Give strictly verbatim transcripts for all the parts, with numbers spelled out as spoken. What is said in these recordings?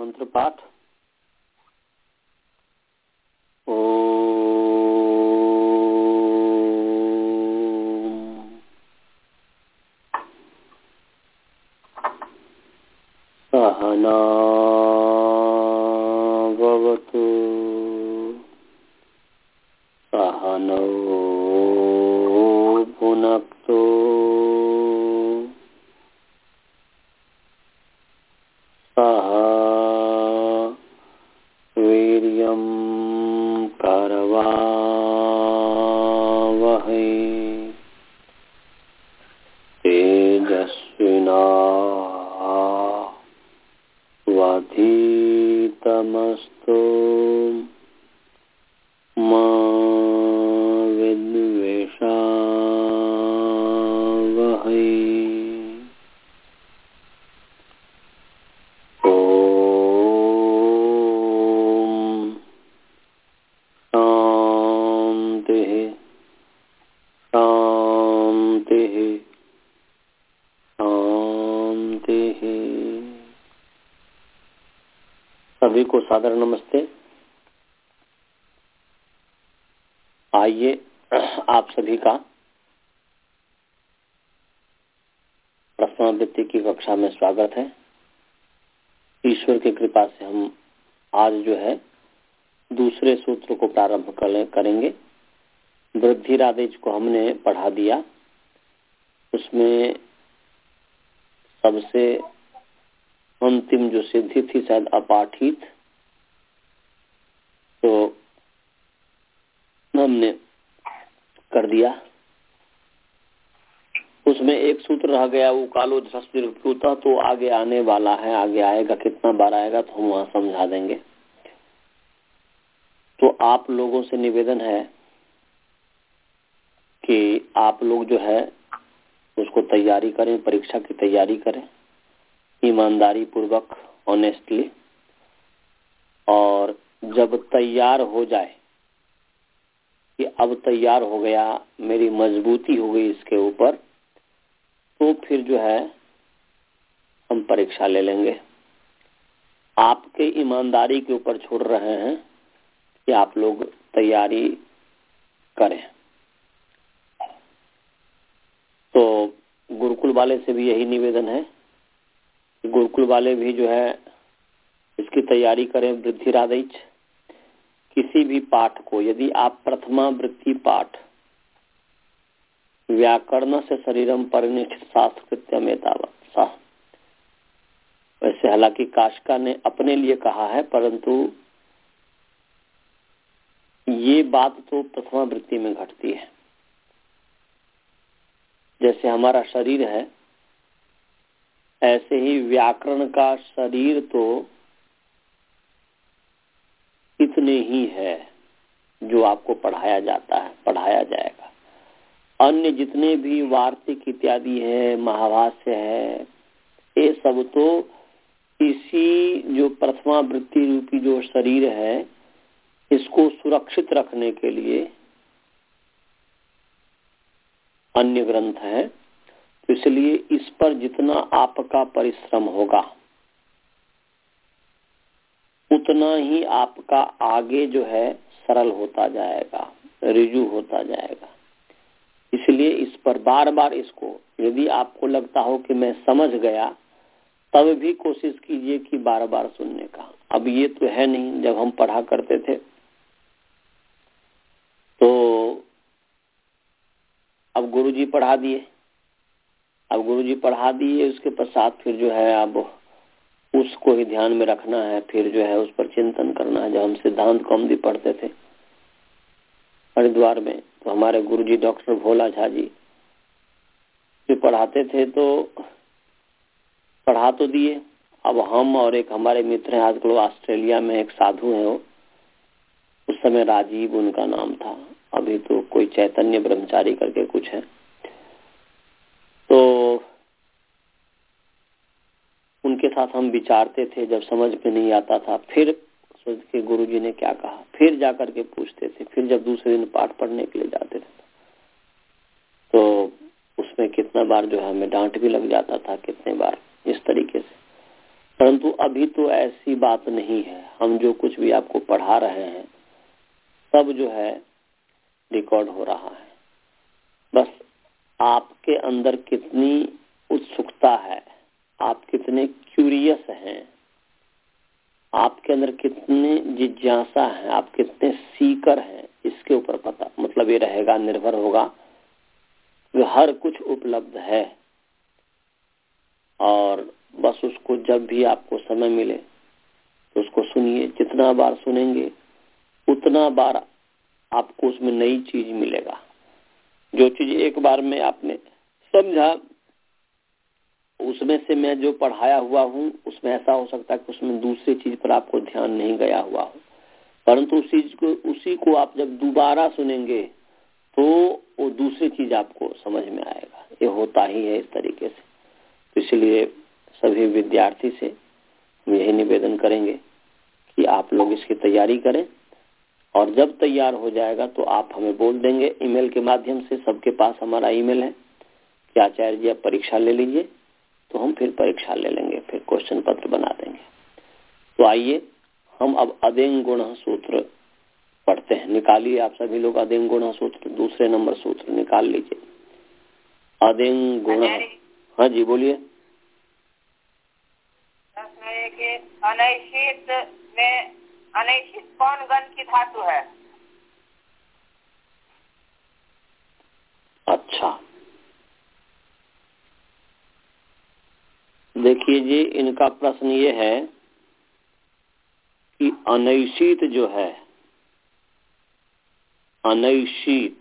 मंत्र पाठ। ओम सहना भवतु सहनौ भुनक्तु सह वीर्यं करवावहै तेजस्विनावधीतमस्तु मा विद्विषावहै। सभी को सादर नमस्ते। आइए आप सभी का प्रश्नावृत्ति की कक्षा में स्वागत है। ईश्वर की कृपा से हम आज जो है दूसरे सूत्र को प्रारंभ करेंगे। वृद्धिरादेश को हमने पढ़ा दिया, उसमें सबसे अंतिम जो सिद्धि थी शायद अपाठित, तो हमने कर दिया। उसमें एक सूत्र रह गया, वो कालो धृष्टा, तो आगे आने वाला है, आगे आएगा, कितना बार आएगा तो हम वहां समझा देंगे। तो आप लोगों से निवेदन है कि आप लोग जो है उसको तैयारी करें, परीक्षा की तैयारी करें ईमानदारी पूर्वक, ऑनेस्टली, और जब तैयार हो जाए कि अब तैयार हो गया, मेरी मजबूती हो गई इसके ऊपर, तो फिर जो है हम परीक्षा ले लेंगे। आपके ईमानदारी के ऊपर छोड़ रहे हैं कि आप लोग तैयारी करें। तो गुरुकुल वाले से भी यही निवेदन है, गुरुकुल वाले भी जो है इसकी तैयारी करें। वृद्धिरादेश किसी भी पाठ को, यदि आप प्रथमा वृत्ति पाठ व्याकरण से शरीरम परिनिष्ठित शास्त्रकृत्यम एतावत् सा, वैसे हालांकि काशिका ने अपने लिए कहा है, परंतु ये बात तो प्रथमा वृत्ति में घटती है। जैसे हमारा शरीर है, ऐसे ही व्याकरण का शरीर तो इतने ही है जो आपको पढ़ाया जाता है, पढ़ाया जाएगा। अन्य जितने भी वार्तिक इत्यादि है, महाभाष्य है, ये सब तो इसी जो प्रथमा वृत्ति रूपी जो शरीर है, इसको सुरक्षित रखने के लिए अन्य ग्रंथ है। तो इसलिए इस पर जितना आपका परिश्रम होगा उतना ही आपका आगे जो है सरल होता जाएगा, रिजु होता जाएगा। इसलिए इस पर बार बार इसको, यदि आपको लगता हो कि मैं समझ गया, तब भी कोशिश कीजिए कि बार बार सुनने का। अब ये तो है नहीं, जब हम पढ़ा करते थे तो अब गुरुजी पढ़ा दिए, अब गुरुजी पढ़ा दिए, उसके पश्चात फिर जो है अब उसको ही ध्यान में रखना है, फिर जो है उस पर चिंतन करना है। जब हम सिद्धांत कौमुदी पढ़ते थे हरिद्वार में, तो हमारे गुरुजी डॉक्टर भोला झा जी जो पढ़ाते थे, तो पढ़ा तो दिए। अब हम और एक हमारे मित्र हैं, आजकल ऑस्ट्रेलिया में एक साधु है, वो उस समय राजीव उनका नाम था, अभी तो कोई चैतन्य ब्रह्मचारी करके कुछ है, तो उनके साथ हम विचारते थे। जब समझ में नहीं आता था, फिर सोच के गुरुजी ने क्या कहा, फिर जाकर के पूछते थे। फिर जब दूसरे दिन पाठ पढ़ने के लिए जाते थे तो उसमें कितना बार जो है हमें डांट भी लग जाता था, कितने बार इस तरीके से। परंतु अभी तो ऐसी बात नहीं है। हम जो कुछ भी आपको पढ़ा रहे हैं सब जो है रिकॉर्ड हो रहा है। बस आपके अंदर कितनी उत्सुकता है, आप कितने क्यूरियस हैं, आपके अंदर कितने जिज्ञासा है, आप कितने सीकर हैं, इसके ऊपर पता मतलब ये रहेगा, निर्भर होगा कि हर कुछ उपलब्ध है। और बस उसको जब भी आपको समय मिले तो उसको सुनिए। जितना बार सुनेंगे उतना बार आपको उसमें नई चीज मिलेगा। जो चीज एक बार में आपने समझा, उसमें से मैं जो पढ़ाया हुआ हूँ उसमें ऐसा हो सकता है कि उसमें दूसरी चीज पर आपको ध्यान नहीं गया हुआ हो, परंतु उसी को उसी को आप जब दोबारा सुनेंगे तो वो दूसरी चीज आपको समझ में आएगा। ये होता ही है इस तरीके से। तो इसलिए सभी विद्यार्थी से हम यही निवेदन करेंगे कि आप लोग इसकी तैयारी करें, और जब तैयार हो जाएगा तो आप हमें बोल देंगे ईमेल के माध्यम से। सबके पास हमारा ईमेल है कि आचार्य जी आप परीक्षा ले लीजिए, तो हम फिर परीक्षा ले लेंगे, फिर क्वेश्चन पत्र बना देंगे। तो आइए हम अब अदेंग गुण सूत्र पढ़ते हैं। निकालिए आप सभी लोग अदेंग गुण सूत्र, दूसरे नंबर सूत्र निकाल लीजिए। अदेंग गुण। हाँ जी बोलिए। अनैषित में अनैषित कौन गण की धातु है? अच्छा देखिए जी, इनका प्रश्न ये है कि अनैषित जो है, अनैषित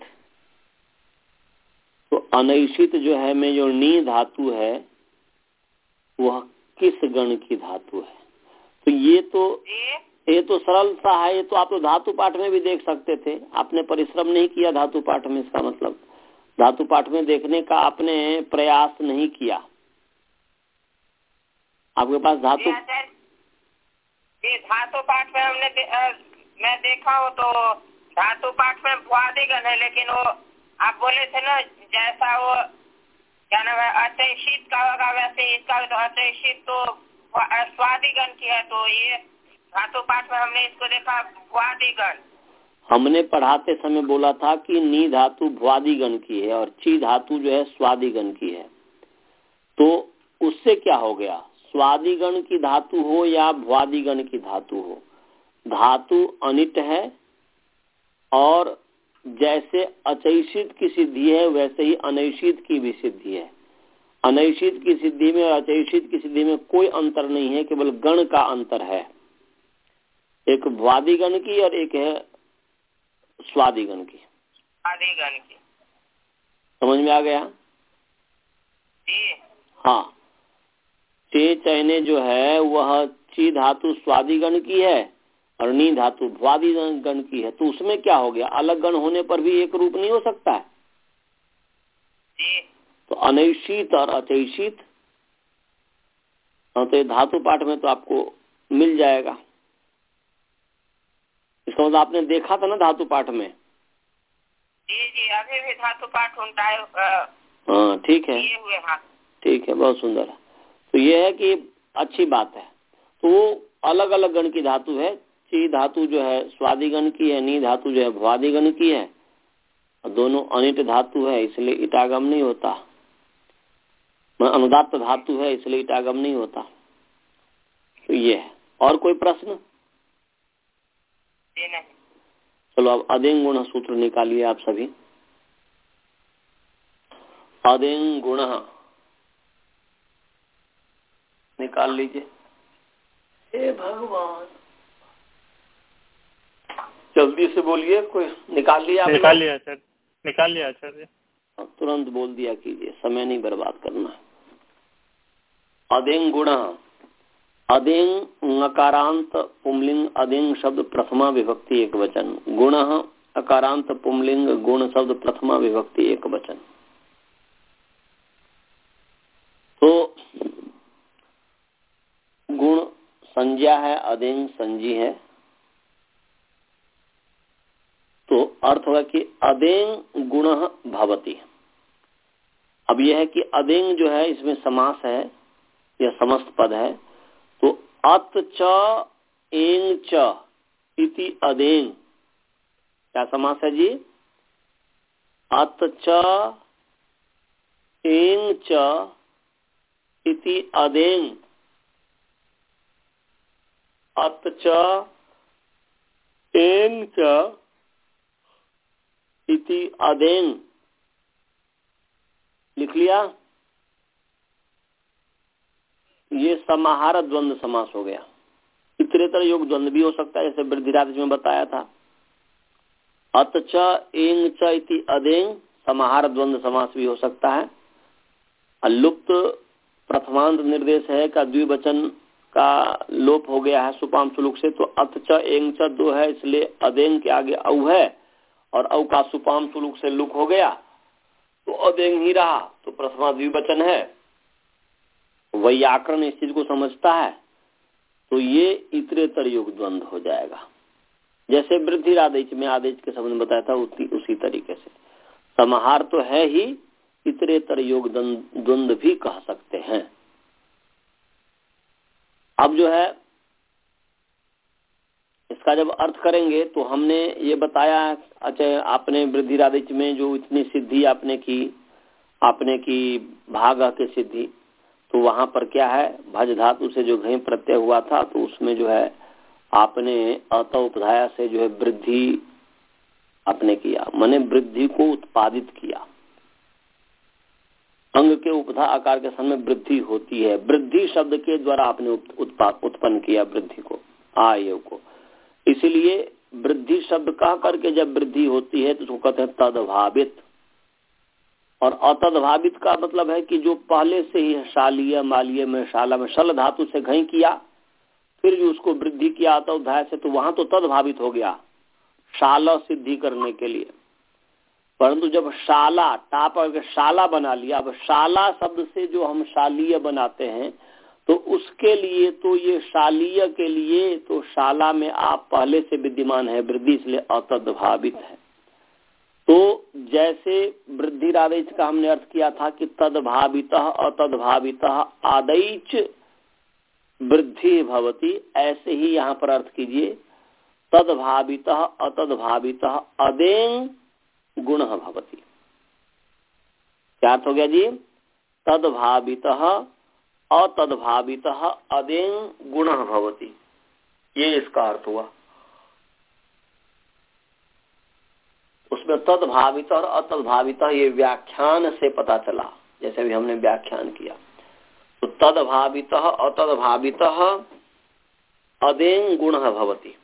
तो अनैषित जो है में जो नी धातु है वह किस गण की धातु है? तो ये तो ये तो सरल सा है। ये तो आप तो धातु पाठ में भी देख सकते थे, आपने परिश्रम नहीं किया धातु पाठ में। इसका मतलब धातु पाठ में देखने का आपने प्रयास नहीं किया। आपके पास धातु ये धातु पाठ में हमने दे, आ, मैं देखा हूँ तो धातु पाठ में भुआदिगण है, लेकिन वो आप बोले थे ना जैसा वो क्या नाम है अचैषित का होगा वैसे इसका तो अचैषित तो स्वादिगण की है। तो ये धातु पाठ में हमने इसको देखा भुआदिगण। हमने पढ़ाते समय बोला था कि नी धातु भुआदिगण की है और ची धातु जो है स्वादिगण की है। तो उससे क्या हो गया, स्वादिगण की धातु हो या भुआदिगण की धातु हो, धातु अनिट है। और जैसे अचैषित की सिद्धि है वैसे ही अनैषित की भी सिद्धि है। अनैषित की सिद्धि में और अचैषित की सिद्धि में कोई अंतर नहीं है, केवल गण का अंतर है। एक भुआदिगण की और एक है स्वादिगण की। स्वादिगण की समझ में आ गया जी? हाँ, चे चैने जो है वह ची धातु स्वादिगण की है और नी धातु भुआदिगण की है। तो उसमें क्या हो गया, अलग गण होने पर भी एक रूप नहीं हो सकता है जी। तो अनैषित और अचैषित, हाँ, तो ये धातु पाठ में तो आपको मिल जाएगा। इसका मतलब आपने देखा था ना धातु पाठ में? जी जी, अभी भी धातु पाठ होता है। हाँ ठीक है, हुए हाँ। ठीक है, बहुत सुंदर है। तो ये है कि अच्छी बात है। तो वो अलग अलग गण की धातु है। ची धातु जो है स्वादिगण की है, नी धातु जो है भुआदिगण की है, और दोनों अनिट धातु है इसलिए इटागम नहीं होता। अनुदात्त धातु है इसलिए इटागम नहीं होता। तो ये है। और कोई प्रश्न? जी नहीं। चलो अब अदेंग गुण सूत्र निकालिए आप सभी। अदेंग गुण निकाल लीजिए। हे भगवान, जल्दी से बोलिए। कोई निकाल लिया? निकाल लिया सर, निकाल लिया सर। तुरंत बोल दिया कीजिए, समय नहीं बर्बाद करना। अदेंग गुण। अदेंग नकारांत पुंलिंग अदेंग शब्द प्रथमा विभक्ति एक वचन। गुण अकारांत पुंलिंग गुण शब्द प्रथमा विभक्ति एक वचन। तो गुण संज्ञा है, अदेंग संजी है। तो अर्थ हुआ कि अदेंग गुण भवति। अब यह है कि अदेंग जो है इसमें समास है, यह समस्त पद है। तो अत च एंग च इति अदेंग, क्या समास है जी? अत च एंग च इति अदेंग, अत च एंग च इति अदेंग, लिख लिया? ये समाहार द्वंद्व समास हो गया। इतरेतर योग द्वंद्व भी हो सकता है, जैसे वृद्धिराज में बताया था। अत च एंग च इति अदेंग समाहार द्वंद्व समास भी हो सकता है। लुप्त प्रथमांत निर्देश है का द्विवचन का लोप हो गया है सुपाम सुलुक से, तो अत च एंग च दो है, इसलिए अदेंग के आगे औ है और औ का सुपाम सुलुक से लुक हो गया तो अदेंग ही रहा, तो प्रथमा द्विवचन है। व्याकरण इस चीज को समझता है तो ये इतरेतर योग द्वंद्व हो जाएगा। जैसे वृद्धि आदेश में आदेश के संबंध में बताया था उसी उसी तरीके से समाहार तो है ही, इतरेतर योग द्वंद्व भी कह सकते हैं। अब जो है इसका जब अर्थ करेंगे तो हमने ये बताया, अच्छा आपने वृद्धि आदेश में जो इतनी सिद्धि आपने की आपने की भाग के सिद्धि, तो वहां पर क्या है, भज धातु से जो घई प्रत्यय हुआ था तो उसमें जो है आपने अत उपधाया से जो है वृद्धि आपने किया, माने वृद्धि को उत्पादित किया। अंग के उपधा आकार के समय वृद्धि होती है, वृद्धि शब्द के द्वारा आपने उत्पाद उत्पन्न किया वृद्धि को, आयु को। इसलिए वृद्धि शब्द कह करके जब वृद्धि होती है तो उसको कहते हैं तदभावित। और अतदभावित का मतलब है कि जो पहले से ही शालीय मालीय में शाला में शल धातु से घई किया, फिर जो उसको वृद्धि किया आता उधाय से, तो वहां तो तदभावित हो गया शाला सिद्धि करने के लिए। परंतु जब शाला टाप शाला बना लिया, अब शाला शब्द से जो हम शालीय बनाते हैं तो उसके लिए तो ये शालीय के लिए तो शाला में आप पहले से विद्यमान है वृद्धि, इसलिए अतदभावित है। तो जैसे वृद्धि आदेश का हमने अर्थ किया था कि तदभावितः अतदभावितः आदैच वृद्धि भवति, ऐसे ही यहाँ पर अर्थ कीजिए तदभावितः अतदभावितः अदेंग गुण भवति। क्या अर्थ हो गया जी? तदभावितः अतदभावितः अदेंग गुण भवति, ये इसका अर्थ हुआ। उसमें तदभावित और अतदभावित ये व्याख्यान से पता चला, जैसे भी हमने व्याख्यान किया। तो तदभावित अतदभावित अदेंग गुण भवति,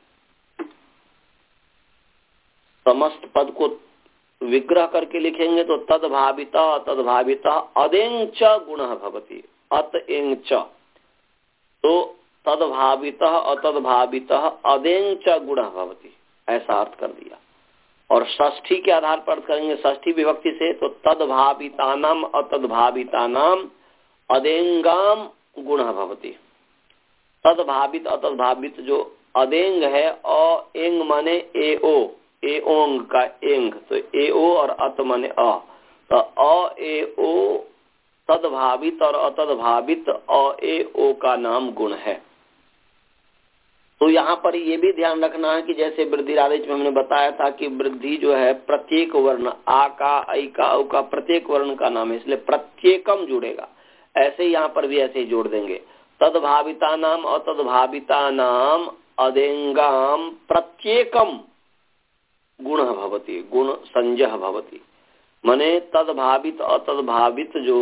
समस्त पद को विग्रह करके लिखेंगे तो तदभावित तदभावित अदेंग च गुण भवति, अत एंग च, तो तदभावित अतदभावित अदेंग च गुण भवति, ऐसा अर्थ कर दिया। और षष्ठी के आधार पर करेंगे षष्ठी विभक्ति से, तो तदभावितानाम अतदभावितानाम अदेंगाम गुण भवति। तदभावित अतदभावित जो अदेंग है, अ एंग माने ए ओ, ए ओंग का एंग, तो ए ओ और अत माने अ, तो अ ए ओ तदभावित और अतदभावित अ ए ओ का नाम गुण है। तो यहाँ पर ये भी ध्यान रखना है कि जैसे वृद्धि आदेश में हमने बताया था कि वृद्धि जो है प्रत्येक वर्ण आ का ऐ का औ का प्रत्येक वर्ण का नाम है, इसलिए प्रत्येकम जुड़ेगा। ऐसे ही यहाँ पर भी ऐसे ही जोड़ देंगे, तदभाविता नाम अतदभाविता नाम अदेंगाम प्रत्येकम गुण भवति, गुण संजय भवति। माने तदभावित अतदभावित जो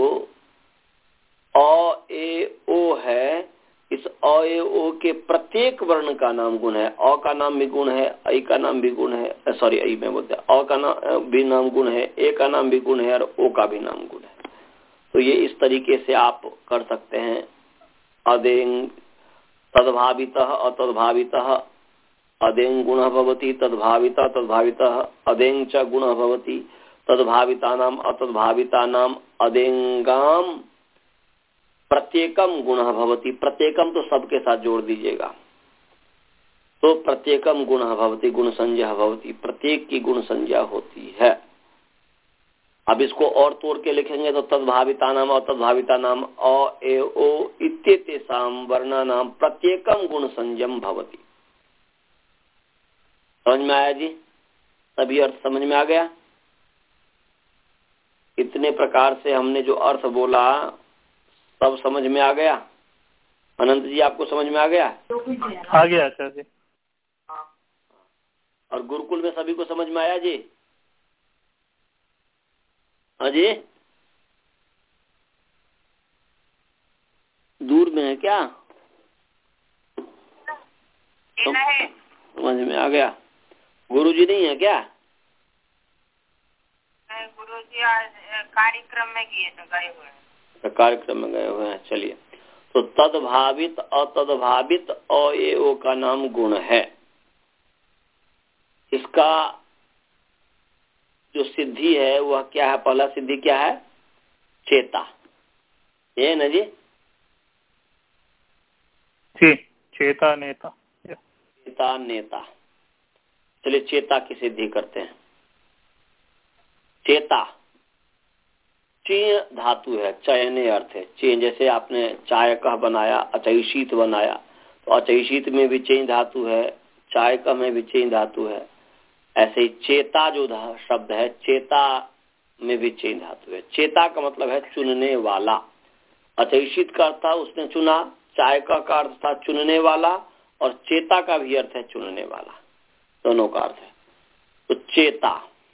अ ए ओ है, इस अ ए ओ के प्रत्येक वर्ण का नाम गुण है। अ का नाम भी गुण है, ऐ का नाम भी गुण है, सॉरी ऐ में बोलते हैं, अ का नाम भी नाम गुण है, ए का नाम भी गुण है और ओ का भी नाम गुण है। तो ये इस तरीके से आप कर सकते हैं। अदेंग तदभावितः अतदभावितः अदेंग गुण भवति, तदभावितः तदभावितः अदेंग च गुण भवति, तदभावितानाम अतदभावितानाम अदेंगाम प्रत्येकम गुण भवति। प्रत्येकम तो सबके साथ जोड़ दीजिएगा, तो प्रत्येकम गुण भवति, गुण संज्ञा भवति, प्रत्येक की गुण संज्ञा होती है। अब इसको और तोड़ के लिखेंगे तो तद्भाविता नाम और तद्भाविता नाम अ ए ओ इत्येतेषां वर्णानां प्रत्येकम गुण संयम भवति। समझ में आया जी? सभी अर्थ समझ में आ गया? इतने प्रकार से हमने जो अर्थ बोला सब समझ में आ गया? अनंत जी आपको समझ में आ गया? आ गया आचार्य जी। और गुरुकुल में सभी को समझ में आया जी? हाँ जी, दूर में है क्या? तो समझ में आ गया? गुरुजी नहीं है क्या? गुरुजी आज कार्यक्रम में गए तो गए हुए हैं। कार्यक्रम में गए हुए हैं। चलिए, तो तद्भावित अतद्भावित अ ए ओ का नाम गुण है। इसका जो सिद्धि है वह क्या है? पहला सिद्धि क्या है? चेता, ये ना जी? जी, चेता नेता। चेता नेता। चलिए चेता की सिद्धि करते हैं। चेता चेय धातु है, चयने अर्थ है। चेय जैसे आपने चाय का बनाया, अचैशीत बनाया, तो अचैशीत में भी चेय धातु है, चाय का में भी चेय धातु है। ऐसे ही चेता जो शब्द है, चेता में भी चेय धातु है। चेता का मतलब है चुनने वाला। अचैशीत का अर्थ था उसने चुना, चाय का अर्थ था चुनने वाला, और चेता का भी अर्थ है चुनने वाला, दोनों का अर्थ है। तो चेता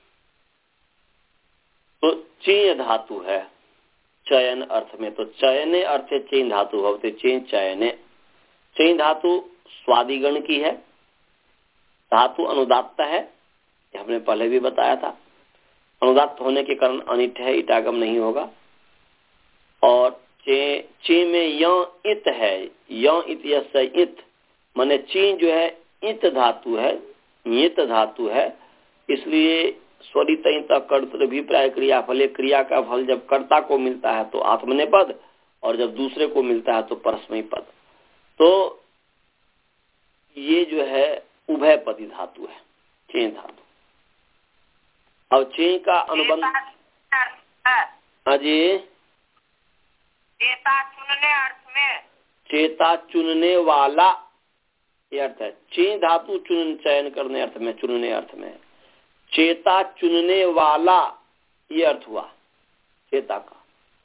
तो चेय धातु है चयन अर्थ में। तो चयने अर्थ चेय धातु होते चेय चयने। चेय धातु स्वादिगण की है, धातु अनुदात्त है, हमने पहले भी बताया था। अनुदात्त होने के कारण अनिट है, इटागम नहीं होगा। और चे चे में य इत है, य इत यस इत माने ची जो है इत धातु है, इत धातु है, इसलिए स्वरित कर्तृ भी प्राय क्रिया फले। क्रिया का फल जब कर्ता को मिलता है तो आत्मने पद, और जब दूसरे को मिलता है तो परस्मयी पद। तो ये जो है उभय पदी धातु है, चे धातु। और चे का अनुबंध हाँ जी, चेता चुनने अर्थ में, चेता चुनने वाला ये अर्थ है। चे धातु चुन चयन करने अर्थ में, चुनने अर्थ में। चेता चुनने वाला ये अर्थ हुआ चेता का।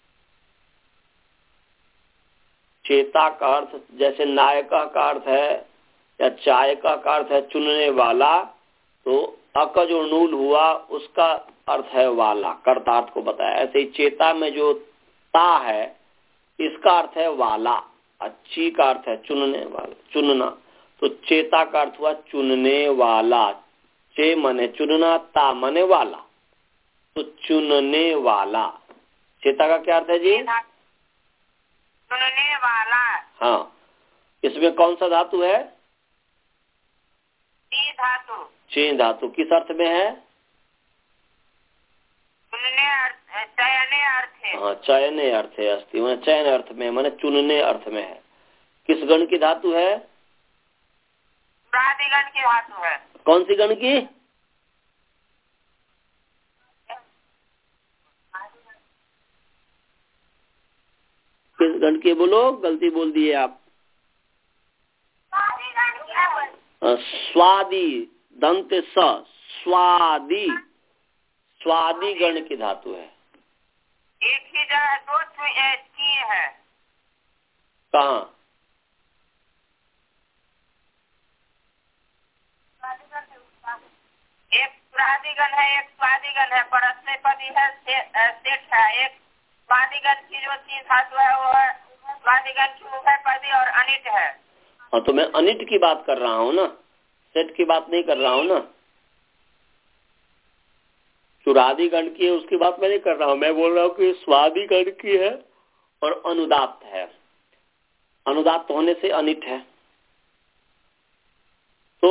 चेता का अर्थ जैसे नायका का अर्थ है या चाय का अर्थ है चुनने वाला, तो अक जो नूल हुआ उसका अर्थ है वाला, कर्तार्थ को बताया। ऐसे ही चेता में जो ता है इसका अर्थ है वाला, अच्छी का अर्थ है चुनने वाला, चुनना। तो चेता का अर्थ हुआ चुनने वाला। चे मने चुनना, ता मने वाला, तो चुनने वाला। चेता का क्या अर्थ है जी? चुनने वाला। हाँ, इसमें कौन सा धातु है? ची धातु। चे धातु किस अर्थ में है? चुनने अर्थ, चयने अर्थ है। हाँ, चयने अर्थ है। अस्थि मैंने चयन अर्थ में, मैंने चुनने अर्थ में है। किस गण की धातु है? प्रादिगण की धातु है। कौन सी गण की? किस गण की बोलो, गलती बोल दिए आप। स्वादी दंत स, स्वादी, स्वादी गण की धातु है। एक ही जगह दो ची है। कहाँ? एक प्रादिगण है, एक स्वादिगण है, परस्मय पदी है, सेठ है। एक स्वादिगण की जो ची धातु है वो है स्वादिगण की उभय पदी और अनिट है। हाँ, तो मैं अनिट की बात कर रहा हूँ ना, सेठ की बात नहीं कर रहा हूँ ना। चुरादी गण की है उसकी बात मैं नहीं कर रहा हूँ, मैं बोल रहा हूँ कि स्वादी गण की है और अनुदात्त है। अनुदात्त होने से अनिट है। तो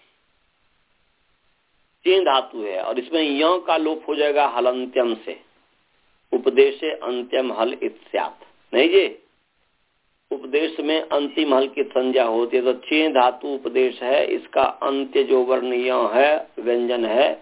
चेन धातु है और इसमें य का लोप हो जाएगा हलंत्यम से। उपदेश अंत्यम हल इत्स्यात्, नहीं जी? उपदेश में अंतिम हल की संज्ञा होती है। तो चेन धातु उपदेश है, इसका अंत्य जो वर्ण य है, व्यंजन है,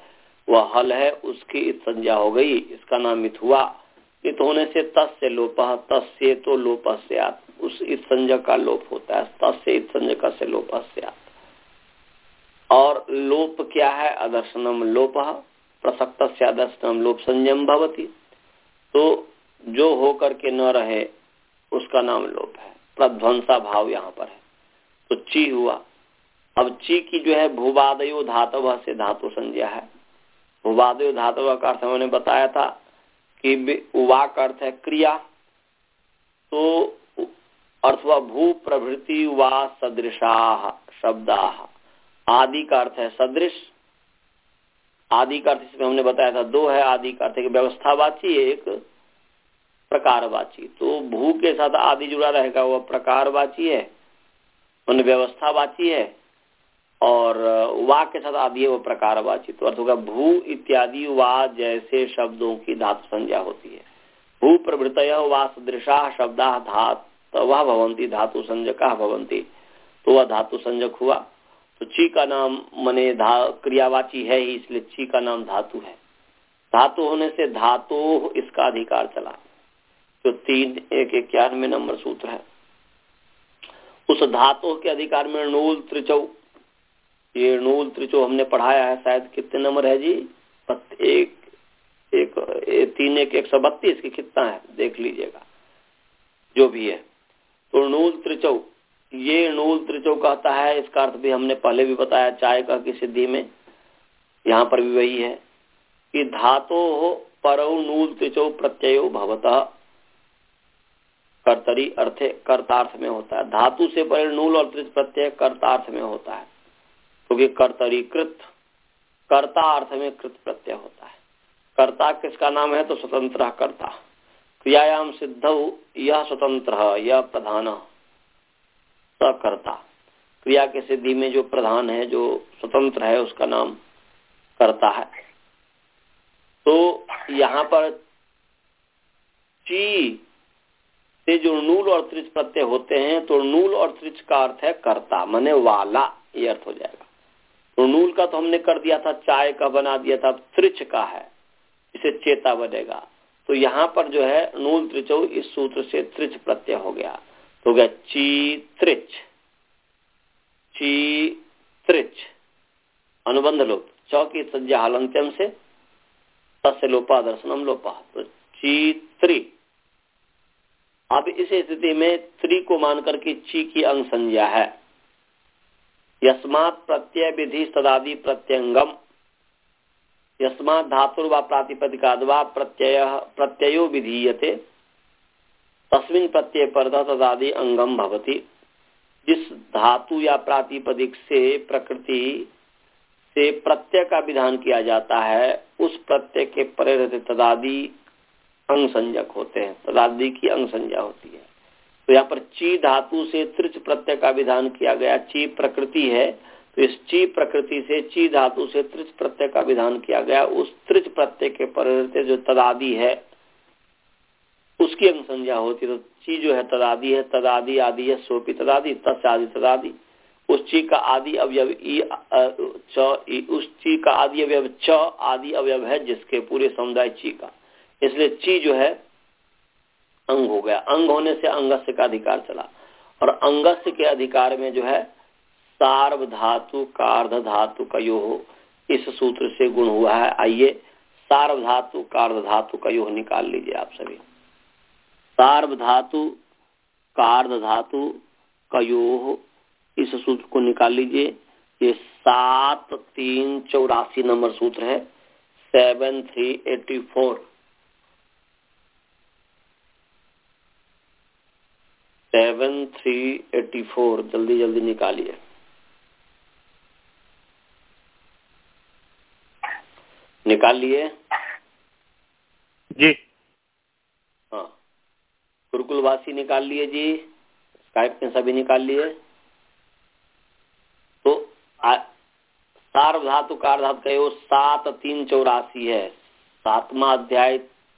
वह हल है, उसकी इत संज्ञा हो गई, इसका नाम इत हुआ। इत होने से तस् से लोपः, तस् से तो लोपः स्यात्, उस इत संज्ञा का लोप होता है। तस् से इत संज्ञा से लोपः स्यात्। और लोप क्या है? अदर्शनम लोपः, प्रसक्त से अदर्शनम लोप संयम भवति। तो जो होकर के न रहे उसका नाम लोप है। प्रध्वंसा भाव यहाँ पर है। तो ची हुआ। अब ची की जो है भूवादयो धातव से धातु संज्ञा है। भूवादयो धातव का अर्थ मैंने बताया था कि वा का अर्थ है क्रिया, तो अर्थ हुआ भू प्रभृति वा सदृशाः शब्दाः। आदि का अर्थ है सदृश। आदि का अर्थ इसमें हमने बताया था दो है। आदि का अर्थ है व्यवस्थावाची, एक प्रकारवाची। तो भू के साथ आदि जुड़ा रहेगा, वह प्रकारवाची है, उन व्यवस्थावाची है, और वा के साथ आदि है वो प्रकारवाची। तो अर्थ होगा भू इत्यादि वा जैसे शब्दों की धातु संज्ञा होती है। भू प्रभृतयः वा सदृशाः शब्दाः धातवः भवन्ति, धातु संज्ञकाः भवन्ति। तो वह धातु संज्ञक हुआ। तो ची का नाम मने धा क्रियावाची है ही, इसलिए ची का नाम धातु है। धातु होने से धातु इसका अधिकार चला। तो तीन एक इक्यानवे नंबर सूत्र है। उस धातु के अधिकार में णूल त्रिचौ, ये णूल त्रिचौ हमने पढ़ाया है, शायद कितने नंबर है जी? एक एक तीन एक एक सौ बत्तीस की कितना है देख लीजिएगा, जो भी है। तो णूल त्रिचौ, ये णूल त्रिचौ कहता है, इसका अर्थ भी हमने पहले भी बताया चाय का की सिद्धि में, यहाँ पर भी वही है कि धातो परौ णूल त्रिचौ प्रत्ययो भवतः, कर्तरी अर्थे कर्तार्थ में होता है। धातु से परे णूल और त्रिच प्रत्यय कर्तार्थ में होता है, क्योंकि तो कर्तरी कृत, कर्ता अर्थ में कृत प्रत्यय होता है। कर्ता किसका नाम है? तो स्वतंत्र कर्ता। क्रियायाम सिद्धौ यह स्वतंत्र, यह प्रधान, सकर्ता। क्रिया के सिद्धि में जो प्रधान है, जो स्वतंत्र है, उसका नाम कर्ता है। तो यहाँ पर ची से जो नूल और त्रिच प्रत्यय होते हैं, तो नूल और त्रिच का अर्थ है कर्ता, माने वाला, ये अर्थ हो जाएगा। तो नूल का तो हमने कर दिया था, चाय का बना दिया था, त्रिच का है, इसे चेता बनेगा। तो यहाँ पर जो है नूल त्रिचौ, इस सूत्र से त्रिच प्रत्यय हो गया, तो हो गया ची त्रिच, ची त्रिच। अनुबंध लोप, चौ की संज्ञा हलंत्यम से, तस्य लोपा दर्शनम लोपा, तो ची त्रि। अब इस स्थिति में त्रि को मान करके ची की अंग संज्ञा है। यस्मात् प्रत्यय विधि तदादि प्रत्यंगम, यस्मात् धातुर वा प्रातिपदिकाद् वा प्रत्यय प्रत्ययो विधीयते तस्मिन् प्रत्यय परतः तदादि अंगम भवति। जिस धातु या प्रातिपदिक से प्रकृति से प्रत्यय का विधान किया जाता है, उस प्रत्यय के परे रहते तदादि अंग संज्ञक होते हैं, तदादि की अंग संज्ञा होती है। तो यहाँ पर ची धातु से त्रिच प्रत्यय का विधान किया गया। ची प्रकृति है, तो इस ची प्रकृति से ची धातु से त्रिच प्रत्यय का विधान किया गया। उस त्रिच प्रत्यय के परे रहते जो तदादि है, उसकी अंग संज्ञा होती है। तो ची जो है तदादि है, तदादि आदि है, सोपी तदादि, तस् आदि तदादि। उस ची का आदि अवयव ई च, उस ची का आदि अवयव च आदि अवयव है, जिसके पूरे समुदाय ची का, इसलिए ची जो है अंग हो गया। अंग होने से अंगस्य का अधिकार चला, और अंगस्य के अधिकार में जो है सार्वधातु कार्ध धातु का यो, इस सूत्र से गुण हुआ है। आइए सार्वधातु कार्ध धातु का यो निकाल लीजिए आप सभी। सार्वधातु कार्ध धातु का यो, इस सूत्र को निकाल लीजिए। ये सात तीन चौरासी नंबर सूत्र है, seven three eighty four. Seven three eighty four, जल्दी जल्दी निकालिए। निकाल लिए जी? हाँ, गुरुकुलवासी निकाल लिए जी, स्काइप में सभी निकाल लिए। तो सार्वधातु कार्धातु का यो सात तीन चौरासी है, सातवां अध्याय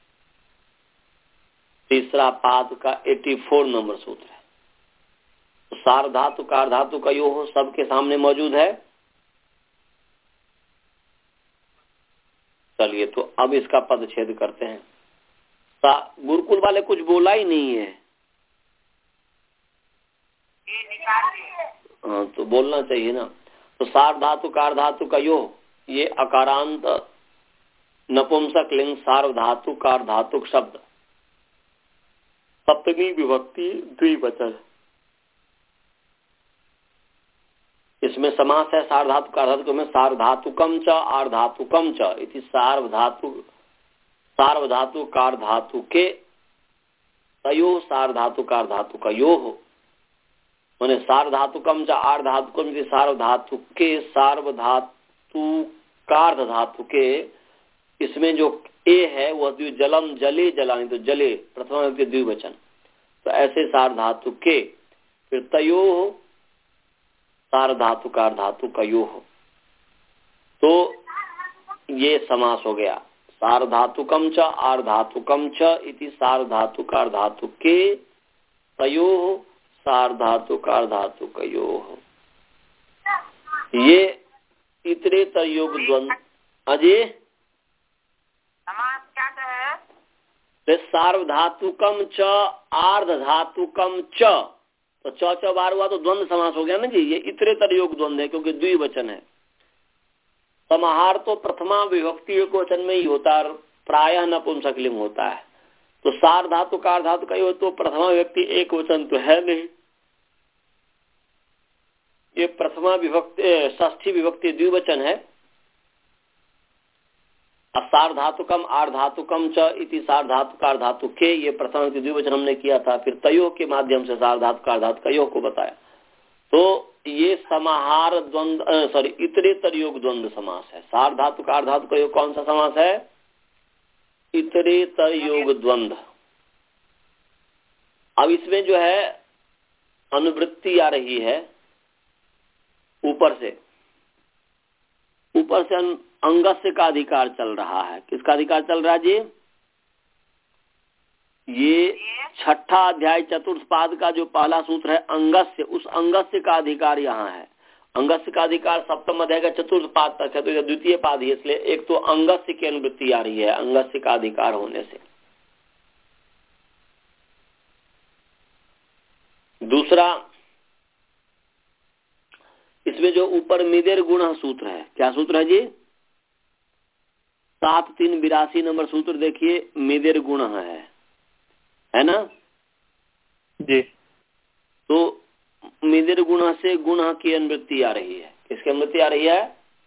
तीसरा पाद का चौरासी नंबर सूत्र है। तो सार्वधातु कार्धातु का यो सबके सामने मौजूद है। चलिए, तो अब इसका पदच्छेद करते हैं। गुरुकुल वाले कुछ बोला ही नहीं है। हाँ, तो बोलना चाहिए ना। तो सार धातु कार धातु का यो, ये अकारांत नपुंसक लिंग सार्वधातु कार धातुक शब्द, सप्तमी विभक्ति द्विवचन, इसमें समास है सार्वधातु कार में सार्वधातुकम च आर्धातुकम च इति सार्वधातु सार्वधातु कार धातु के तयो सार्वधातु कार धातु का यो हो, माने सार्वधातुकम च आर्धातुकम इति सार्वधातु के सार्वधातु कार धातु के, इसमें जो ए है वह जलम जले जलानी, तो जले प्रथमा विभक्ति द्विवचन, तो ऐसे सार्वधातु के, फिर तयो सार्वधातु कार धातु का यो हो, तो ये समास हो गया। सार्वधातुकम च आर्धातुकम च इति सार्वधातु कार धातु के तयो सार्वधातु कार धातु का यो हो, ये इतरेतर योग द्वंद्व। अजय समास क्या है? सार्वधातुकम च आर्धातुकम च, तो च च बार हुआ तो द्वंद्व समास हो गया ना जी। ये इतरेतर योग द्वंद्व है क्योंकि द्विवचन है। समाहार तो प्रथमा विभक्ति एक वचन में ही होता है, प्रायः नपुंसकलिंग होता है। तो सार धातु कार धातु का तो प्रथमा विभक्ति एक वचन तो है नहीं, ये प्रथमा विभक्ति षष्ठी विभक्ति द्विवचन है। सार्वधातुकम आर्धातुकम च इति सार्वधातुकार धातु के, ये प्रथम विभक्ति द्विवचन हमने किया था, फिर तयो के माध्यम से सार्वधातुकार धातु का योग को बताया। तो ये समाहार द्वंद्व सॉरी इतरेतर योग द्वंद्व समास है। सार्वधातुकार धातु का योग कौन सा समास है? इतरेतर योग द्वंद्व। अब इसमें जो है अनुवृत्ति आ रही है ऊपर से, ऊपर से अंगस्य का अधिकार चल रहा है। किसका अधिकार चल रहा है जी? ये छठा अध्याय चतुर्थ पाद का जो पहला सूत्र है अंगस्य, उस अंगस्य का अधिकार यहाँ है। अंगस्य का अधिकार सप्तम अध्याय का चतुर्थ पाद तक है, तो यह द्वितीय पाद है, इसलिए एक तो अंगस्य की अनुवृत्ति आ रही है अंगस्य का अधिकार होने से। दूसरा, इसमें जो ऊपर मिदेर गुण सूत्र है, क्या सूत्र है जी? सात तीन बिरासी नंबर सूत्र देखिए, मिदेर गुण है, है ना जी। तो मिदेर गुण से गुण की अनुवृत्ति आ रही है। किसकी अनुवृत्ति आ रही है?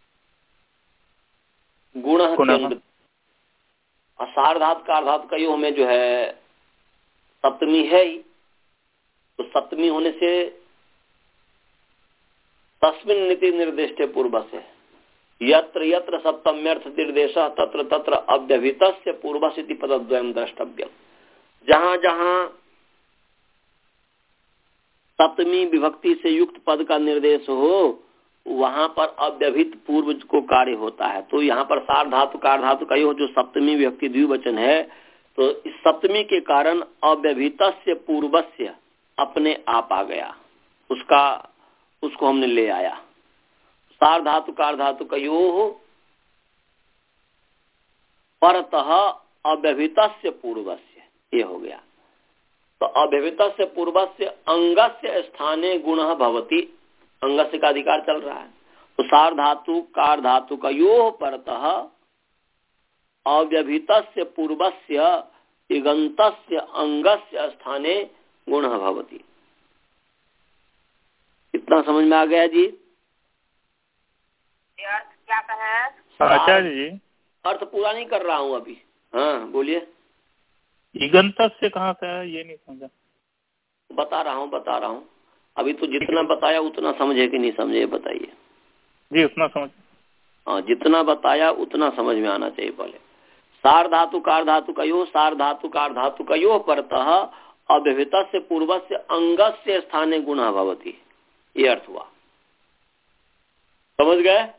गुण की अनुवृत्ति। सार्वधातु का अर्धातु का योग में जो है सप्तमी है ही, तो सप्तमी होने से तस्मिन् नीति निर्दिष्टे पूर्व से यत्र यत्र सप्तम्यर्थ निर्देश तत्र तत्र अव्यभितस्य पूर्वसिति पदद्वयम् द्रष्टव्यम। जहां जहां सप्तमी विभक्ति से युक्त पद का निर्देश हो वहां पर अव्यभित पूर्व को कार्य होता है। तो यहाँ पर सार धातु कार धातु का योग जो सप्तमी विभक्ति द्विवचन है, तो इस सप्तमी के कारण अव्यभितस्य पूर्वस्य अपने आप आ गया, उसका उसको हमने ले आया। सार धातु कार धातु का योग परतः अव्यभितस्य पूर्वस्य, ये हो गया। तो अव्यभितस्य पूर्वस्य अंगस्य स्थाने गुणः भवति, अंगस्य का अधिकार चल रहा है। तो सार धातु कार धातु का योग परतः अव्यभितस्य पूर्वस्य इगन्तस्य अंगस्य स्थाने गुणः भवति। इतना समझ में आ गया जी? अर्थ क्या है? आचार्य जी, अर्थ पूरा नहीं कर रहा हूँ अभी। हाँ बोलिए। इगंत से कहाँ का है ये नहीं समझा। बता रहा हूँ बता रहा हूँ अभी तो जितना बताया उतना समझे कि नहीं समझे बताइए। जी उतना समझ। हाँ जितना बताया उतना समझ में आना चाहिए। पहले सार धातु कार धातु का योग, सार धातु कार धातु का योग परतः अव्यभितस्य पूर्वस्य अंगस्य स्थाने गुणः भवति, ये अर्थ हुआ। समझ गए?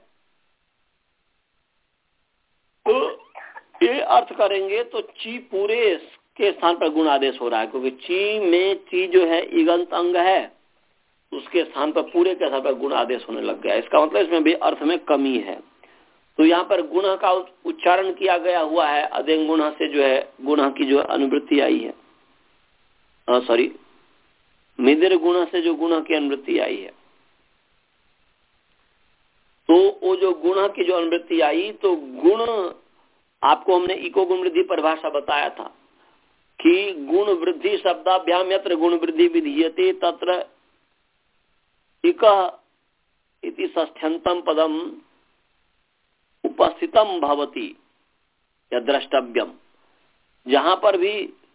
तो ये अर्थ करेंगे तो ची पूरे के स्थान पर गुण आदेश हो रहा है, क्योंकि ची में ची जो है इगंत अंग है, उसके स्थान पर पूरे के स्थान पर गुण आदेश होने लग गया। इसका मतलब इसमें भी अर्थ में कमी है। तो यहाँ पर गुण का उच्चारण किया गया हुआ है। अदेंग गुण से जो है गुण की जो अनुवृत्ति आई है, हाँ सॉरी मिदिर गुण से जो गुण की अनुवृत्ति आई है, तो वो जो गुण की जो अनुवृत्ति आई, तो गुण आपको हमने इको गुण वृद्धि परिभाषा बताया था कि गुण वृद्धि शब्दाभ्याम यत्र गुण वृद्धि विधीयते तत्र इकः इति षष्ठ्यंतम पदम उपस्थितम भवति या द्रष्टव्यम। जहां पर भी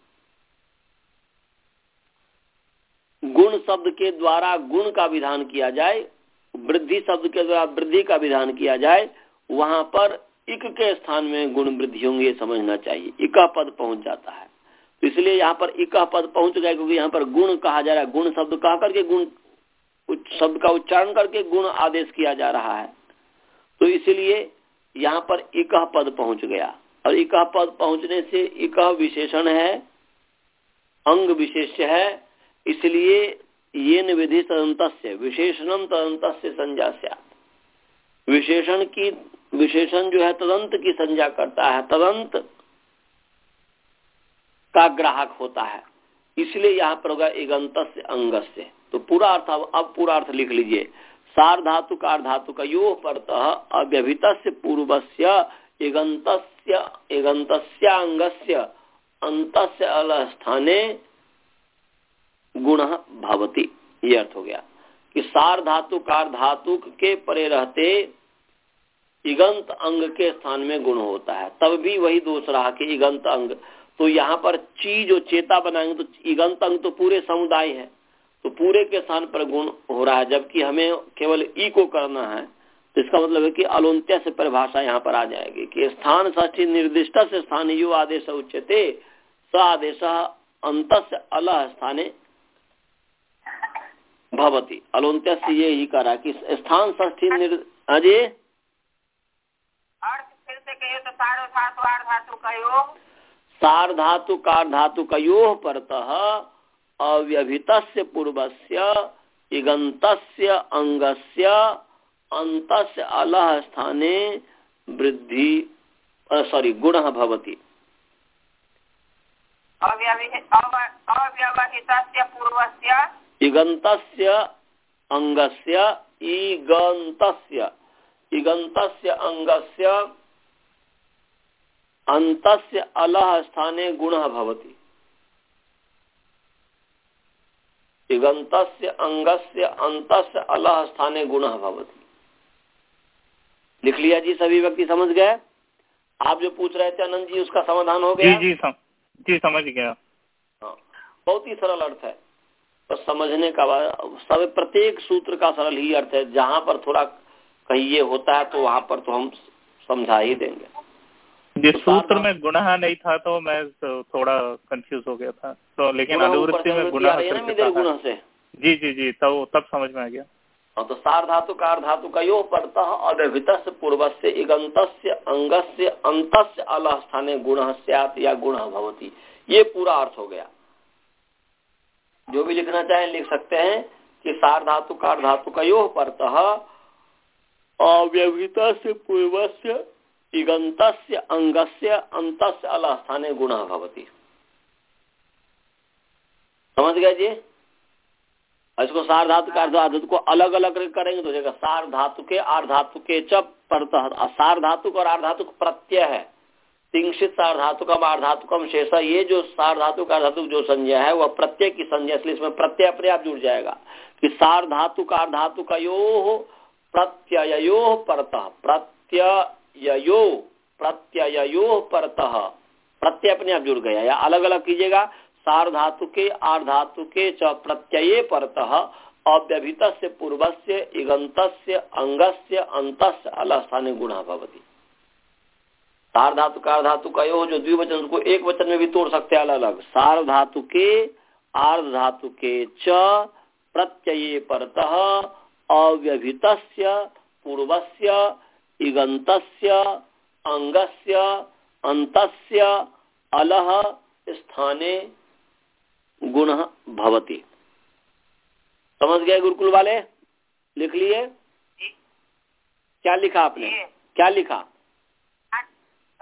गुण शब्द के द्वारा गुण का विधान किया जाए, वृद्धि शब्द के द्वारा वृद्धि का विधान किया जाए, वहां पर इक के स्थान में गुण वृद्धि होंगे, समझना चाहिए। इका पद पहुंच जाता है, तो इसलिए यहाँ पर इका पद पहुंच गया, क्योंकि यहाँ पर गुण कहा जा रहा है। गुण शब्द कहा करके गुण शब्द का उच्चारण करके गुण आदेश किया जा रहा है, तो इसलिए यहाँ पर इका पद पहुंच गया। और इका पद पहुंचने से इका विशेषण है, अंग विशेष है, इसलिए येन विधि तदंतस्य विशेषणम तदंतस्य संज्ञा स्यात्। विशेषण की विशेषण जो है तदंत की संज्ञा करता है, तदंत का ग्राहक होता है, इसलिए यहाँ पर होगा इगंतस्य अंगस्य। तो पूरा अर्थ अब पूरा अर्थ लिख लीजिए। सार्धातु कार्धातु का यो परतः अव्यभितस्य पूर्वस्य इगंतस्य इगंतस्य अंगस्य अंतस्य अल स्थाने गुण भवति। ये अर्थ हो गया कि सार्धातु कार्धातु के परे रहते इगंत अंग के स्थान में गुण होता है। तब भी वही दोष रहा कि इगंत अंग, तो यहाँ पर ची जो चेता बनाएंगे तो इगंत अंग तो पूरे समुदाय है, तो पूरे के स्थान पर गुण हो रहा है, जबकि हमें केवल ई को करना है। तो इसका मतलब है कि अलोन्त्य से परिभाषा यहाँ पर आ जाएगी कि स्थान षष्ठी निर्दिष्ट से स्थान यो आदेश उच्यते स आदेश अंतस्य अलह स्थाने भवति। अलोन्त्य से ये ही करा कि स्थान षष्ठी निर् अजय अर्थ फिर से कहिए तो सारो धातु आर धातु कयो सार्धातु कार्धातु कयोः परतः अव्यभितस्य पूर्वस्य इगंतस्य अंगस्य अंतस्य अलह स्थाने वृद्धि सॉरी गुणः भवति। अव्यवहितस्य पूर्वस्य इगंतस्य अंगस्य इगंतस्य इगंतस्य अंगस्य अंतस्य अलह स्थाने गुणः भवति। इगंतस्य अंगस्य अंतस्य अलह स्थाने गुणः भवति। लिख लिया जी, सभी व्यक्ति समझ गए? आप जो पूछ रहे थे आनंद जी, उसका समाधान हो गया? जी जी सम, जी समझ गया। हाँ, बहुत ही सरल अर्थ है, बस तो समझने का सब प्रत्येक सूत्र का सरल ही अर्थ है। जहाँ पर थोड़ा कहीं ये होता है तो वहाँ पर तो हम समझा ही देंगे। जिस सूत्र में गुनाह नहीं था तो मैं तो थोड़ा कंफ्यूज हो गया था, तो लेकिन अनुवृत्ति में गुनाह गुना से जी जी जी तब तब समझ में आ गया। हाँ, तो सार धातु कार धातु का यो पड़ता अव्यभितस्य पूर्वस्य इगंतस्य अंगस्य अंतस्य अलह स्थाने गुणः स्यात् या गुणः भवति। ये पूरा अर्थ हो गया। जो भी लिखना चाहे लिख सकते हैं कि सार धातु कार धातु का यो पड़ता अव्यभितस्य पूर्वस्य इगंतस्य अंगस्य अंतस्य अलह स्थाने गुणः भवति। समझ गए जी? इसको सार धातु का धातु को अलग अलग करेंगे तो देखा सार धातु के आर धातु के चप परतः सार धातु और आर धातु प्रत्यय है। तिंशित सार धातु कम आर धातु कम शेषा, ये जो सार धातु का धातु जो संज्ञा है वह प्रत्यय की संज्ञा, इसलिए इसमें प्रत्यय अपने आप जुड़ जाएगा कि सार धातु का धातु का यो प्रत्ययो परतः प्रत्ययो प्रत्ययो परतः प्रत्यय अपने आप जुड़ गया। या अलग अलग कीजिएगा, सार धातु के आर धातु के च प्रत्यये परतः अव्यभितस्य पूर्वस्य इगंतस्य अंगस्य अंतस्य अलह स्थाने गुणः भवति। सार धातु का धातु का यो जो द्विवचन उसको एक वचन में भी तोड़ सकते हैं अलग अलग। सार धातु के आर्ध धातु के च प्रत्यये परतः अव्यभितस्य पूर्वस्य इगंतस्य अंगस्य अंतस्य अलह स्थाने गुणः भवति। समझ गए गुरुकुल वाले? लिख लिए? क्या लिखा आपने? क्या लिखा?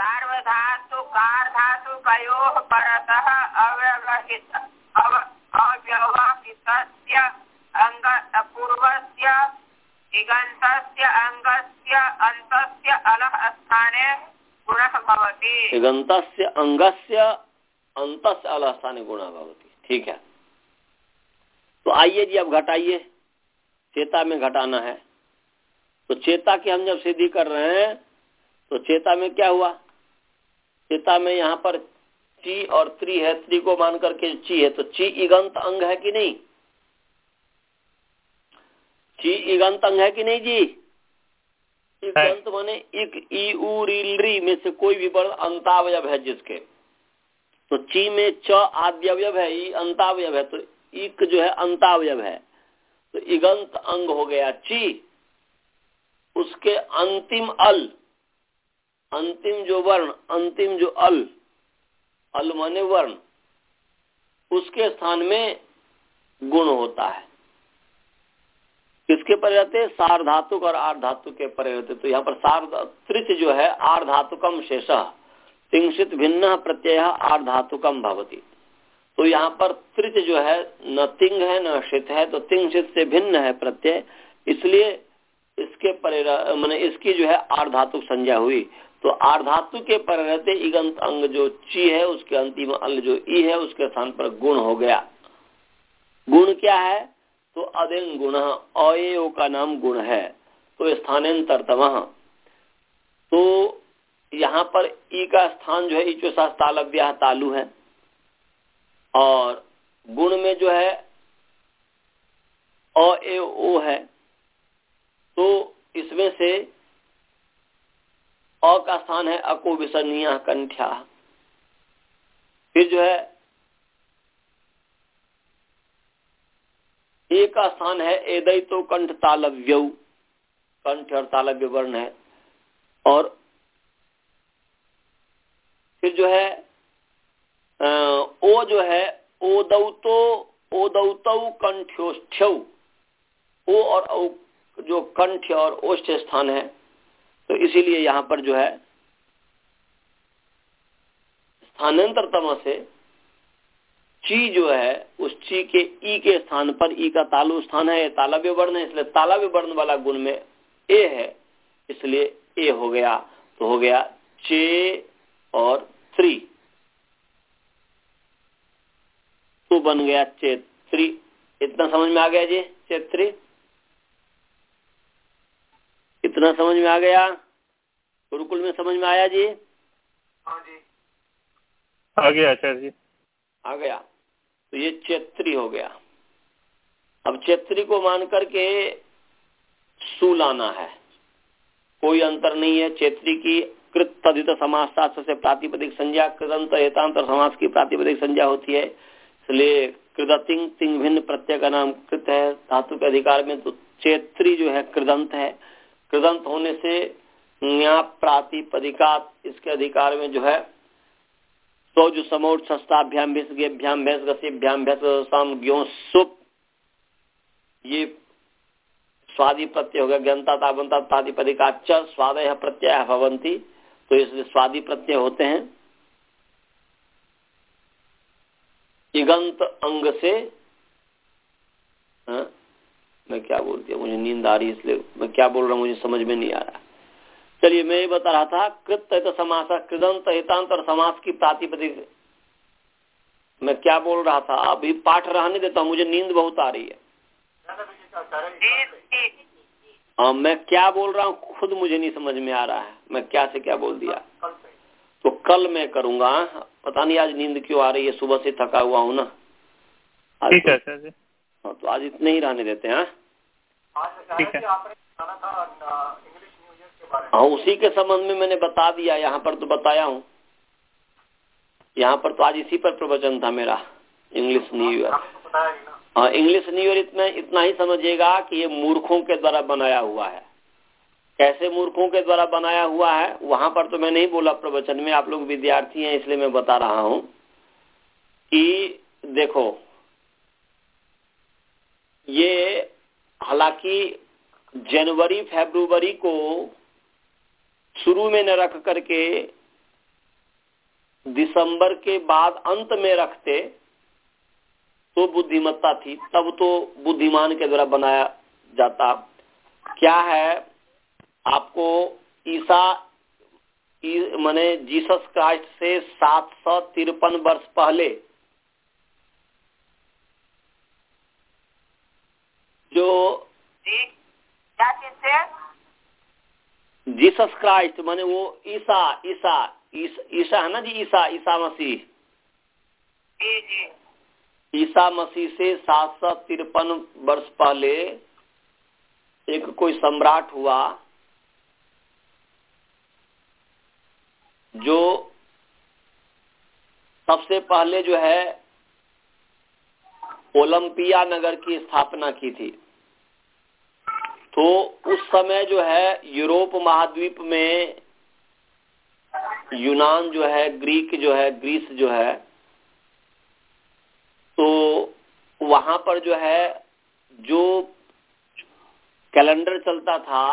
सार्वधातु कार धातु कयोः परतः अव्यवहित अव अव्यवहितस्य अंग पूर्वस्य इगन्तस्य अंगस्य अन्तस्य अलः स्थाने गुणः भवति। इगन्तस्य अंगस्य अन्तस्य अलः स्थाने गुणः भवति। ठीक है, तो आइए जी अब घटाइए, चेता में घटाना है। तो चेता की हम जब सिद्धि कर रहे हैं तो चेता में क्या हुआ, चेता में यहाँ पर ची और त्रि है, त्रि को मान करके ची है, तो ची इगंत अंग है कि नहीं? ची इगंत अंग है कि नहीं जी? इगंत माने इक ई उ री री में से कोई भी वर्ण अंतावयव है जिसके, तो ची में च आद्यवयव है, ई अंतावयव है, तो इक जो है अंतावयव है, तो इगंत अंग हो गया ची। उसके अंतिम अल, अंतिम जो वर्ण, अंतिम जो अल, अल माने वर्ण, उसके स्थान में गुण होता है। किसके परे रहते? सार्वधातुक और आर्धातुक के परे रहते। तो यहाँ पर सार्ध त्रिच जो है आर्धातुकम शेषः तिंशित भिन्न प्रत्यय आर्धातुकम भवति। तो यहाँ पर त्रिच जो है न तिंग है न शित है, तो तिंशित से भिन्न है प्रत्यय, इसलिए इसके परे माने इसकी जो है आर्धातुक संज्ञा हुई। तो आर्धातु के परे रहते इगंत अंग जो ची है उसके अंतिम अल जो ई है उसके स्थान पर गुण हो गया। गुण क्या है? तो अदेन गुण, अयेय का नाम गुण है, तो स्थानेन्तरतमः। तो यहाँ पर ई का स्थान जो है इचो सा तालव्य तालु है, और गुण में जो है अ ए ओ है, तो इसमें से अ का स्थान है अको विसर्णीय कंठ्या। फिर जो है ए का स्थान है एदैतो कंठ तालव्यौ, कंठ और तालव्य वर्ण है। और फिर जो है आ, ओ जो है ओदौतो ओदौतौ कंठ्योष्ठ्यौ, ओ और औ जो कंठ और ओष्ठ स्थान है, तो इसीलिए यहाँ पर जो है स्थानांतरतम से ची जो है उस ची के ई के स्थान पर, ई का तालु स्थान है, तालव्य वर्ण है, इसलिए तालव्य वर्ण वाला गुण में ए है, इसलिए ए हो गया। तो हो गया चे और त्रि, तो बन गया चेत्री। इतना समझ में आ गया जी? चेत्री इतना समझ में आ गया? गुरुकुल में समझ में आया जी? हाँ जी, आ गया आचार्य जी, आ गया। तो ये चेत्री हो गया। अब चेत्री को मान करके सु लाना है, कोई अंतर नहीं है। चेत्री की कृत तदित समास शास्त्र से प्रातिपदिक संज्ञा, कृदंत एतांतर समास की प्रातिपदिक संज्ञा होती है, इसलिए कृदतिंग तिंग भिन्न प्रत्यय का नाम कृत है धातु के अधिकार में। तो चेत्री जो है कृदंत है, कृदंत होने से न्या प्रातिपदिकात इसके अधिकार में जो है तो जो समोट सस्ताभ्याम भेष गेभ्याम भेष गसेभ्याम भेष साम ज्ञो सुप, ये स्वादि प्रत्यय हो गया। ज्ञानता तावंता प्रातिपदिकाच स्वादय प्रत्यय भवंती, तो इसलिए स्वादि प्रत्यय होते हैं। इगंत अंग से हाँ, मैं क्या बोल दिया, मुझे नींद आ रही है इसलिए मैं क्या बोल रहा हूँ मुझे समझ में नहीं आ रहा। चलिए मैं ये बता रहा था कृत समास कृदंत हितांत और समास की प्रातिपदिक, मैं क्या बोल रहा था अभी पाठ रहने देता हूँ, मुझे नींद बहुत आ रही है। हाँ मैं क्या बोल रहा हूँ खुद मुझे नहीं समझ में आ रहा है, मैं क्या से क्या बोल दिया। तो कल मैं करूँगा, पता नहीं आज नींद क्यों आ रही है, सुबह से थका हुआ हूँ ना। ठीक है सर जी। हाँ तो आज इतने ही रहने देते हैं। ठीक है, हाँ उसी के संबंध में मैंने बता दिया, यहाँ पर तो बताया हूँ। यहाँ पर तो आज इसी पर प्रवचन था मेरा, इंग्लिश न्यू ईयर। हाँ इंग्लिश न्यू ईयर इतना इतना ही समझिएगा कि ये मूर्खों के द्वारा बनाया हुआ है। कैसे मूर्खों के द्वारा बनाया हुआ है वहां पर तो मैं नहीं बोला प्रवचन में, आप लोग विद्यार्थी हैं इसलिए मैं बता रहा हूँ कि देखो ये हालांकि जनवरी फरवरी को शुरू में न रख करके दिसंबर के बाद अंत में रखते तो बुद्धिमत्ता थी, तब तो बुद्धिमान के द्वारा बनाया जाता। क्या है, आपको ईसा माने जीसस क्राइस्ट से सात सौ तिरपन वर्ष पहले जो जी क्या चीज से? जीसस क्राइस्ट माने वो ईसा ईसा ईसा है ना जी, ईसा ईसा मसीह, जी जी ईसा मसीह से सात सौ तिरपन वर्ष पहले एक कोई सम्राट हुआ जो सबसे पहले जो है ओलंपिया नगर की स्थापना की थी। तो उस समय जो है यूरोप महाद्वीप में यूनान जो है, ग्रीक जो है, ग्रीस जो है, तो वहां पर जो है जो कैलेंडर चलता था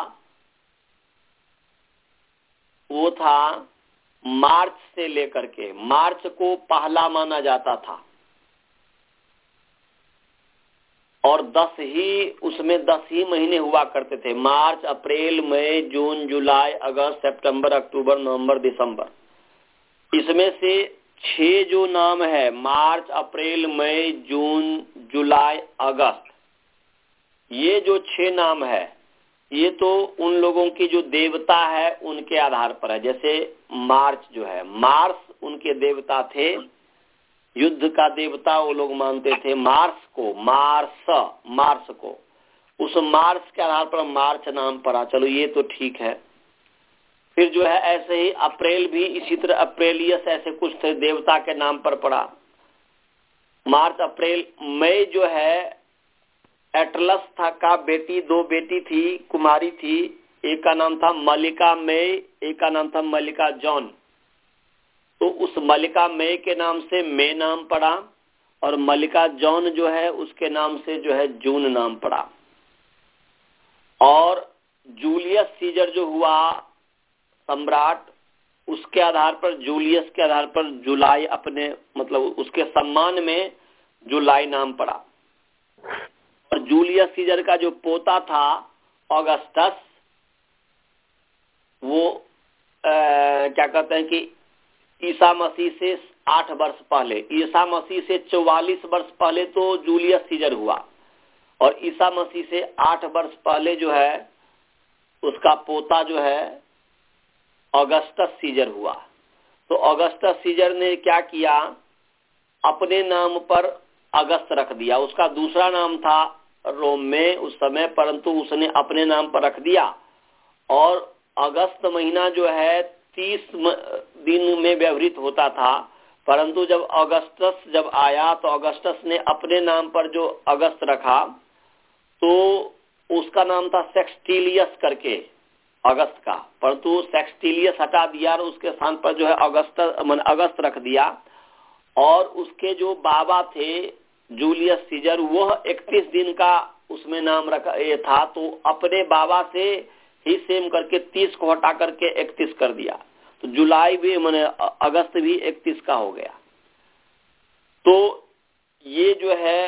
वो था मार्च से लेकर के, मार्च को पहला माना जाता था और दस ही उसमें दस ही महीने हुआ करते थे, मार्च, अप्रैल, मई, जून, जुलाई, अगस्त, सितंबर, अक्टूबर, नवंबर, दिसंबर। इसमें से छह जो नाम है, मार्च, अप्रैल, मई, जून, जुलाई, अगस्त, ये जो छह नाम है ये तो उन लोगों की जो देवता है उनके आधार पर है। जैसे मार्च जो है, मार्स उनके देवता थे, युद्ध का देवता वो लोग मानते थे मार्स को, मार्स मार्स को, उस मार्स के आधार पर मार्च नाम पड़ा। चलो ये तो ठीक है। फिर जो है ऐसे ही अप्रैल भी इसी तरह अप्रैलियस ऐसे कुछ थे, देवता के नाम पर पड़ा मार्च अप्रैल। मई जो है एटलस था का बेटी, दो बेटी थी, कुमारी थी, एक का नाम था मलिका मई, एक का नाम था मलिका जॉन। तो उस मलिका मई के नाम से मई नाम पड़ा और मलिका जॉन जो है उसके नाम से जो है जून नाम पड़ा। और जूलियस सीजर जो हुआ सम्राट, उसके आधार पर, जूलियस के आधार पर जुलाई अपने मतलब उसके सम्मान में जुलाई नाम पड़ा। और जूलियस सीजर का जो पोता था ऑगस्टस, वो आ, क्या कहते हैं कि ईसा मसीह से आठ वर्ष पहले, ईसा मसीह से चौवालीस वर्ष पहले तो जूलियस सीजर हुआ और ईसा मसीह से आठ वर्ष पहले जो है उसका पोता जो है ऑगस्टस सीजर हुआ। तो ऑगस्टस सीजर ने क्या किया, अपने नाम पर अगस्त रख दिया। उसका दूसरा नाम था रोम में उस समय, परंतु उसने अपने नाम पर रख दिया। और अगस्त महीना जो है तीस दिन में व्यवहित होता था, परंतु जब अगस्टस जब आया तो अगस्टस ने अपने नाम पर जो अगस्त रखा तो उसका नाम था सेक्सटिलियस करके अगस्त का, परंतु सेक्सटिलियस हटा दिया और उसके स्थान पर जो है अगस्त मन अगस्त रख दिया। और उसके जो बाबा थे जूलियस सीजर, वह इकतीस दिन का उसमें नाम रखा ये था, तो अपने बाबा से ही सेम करके तीस को हटा करके इकतीस कर दिया। तो जुलाई भी माने अगस्त भी इकतीस का हो गया। तो ये जो है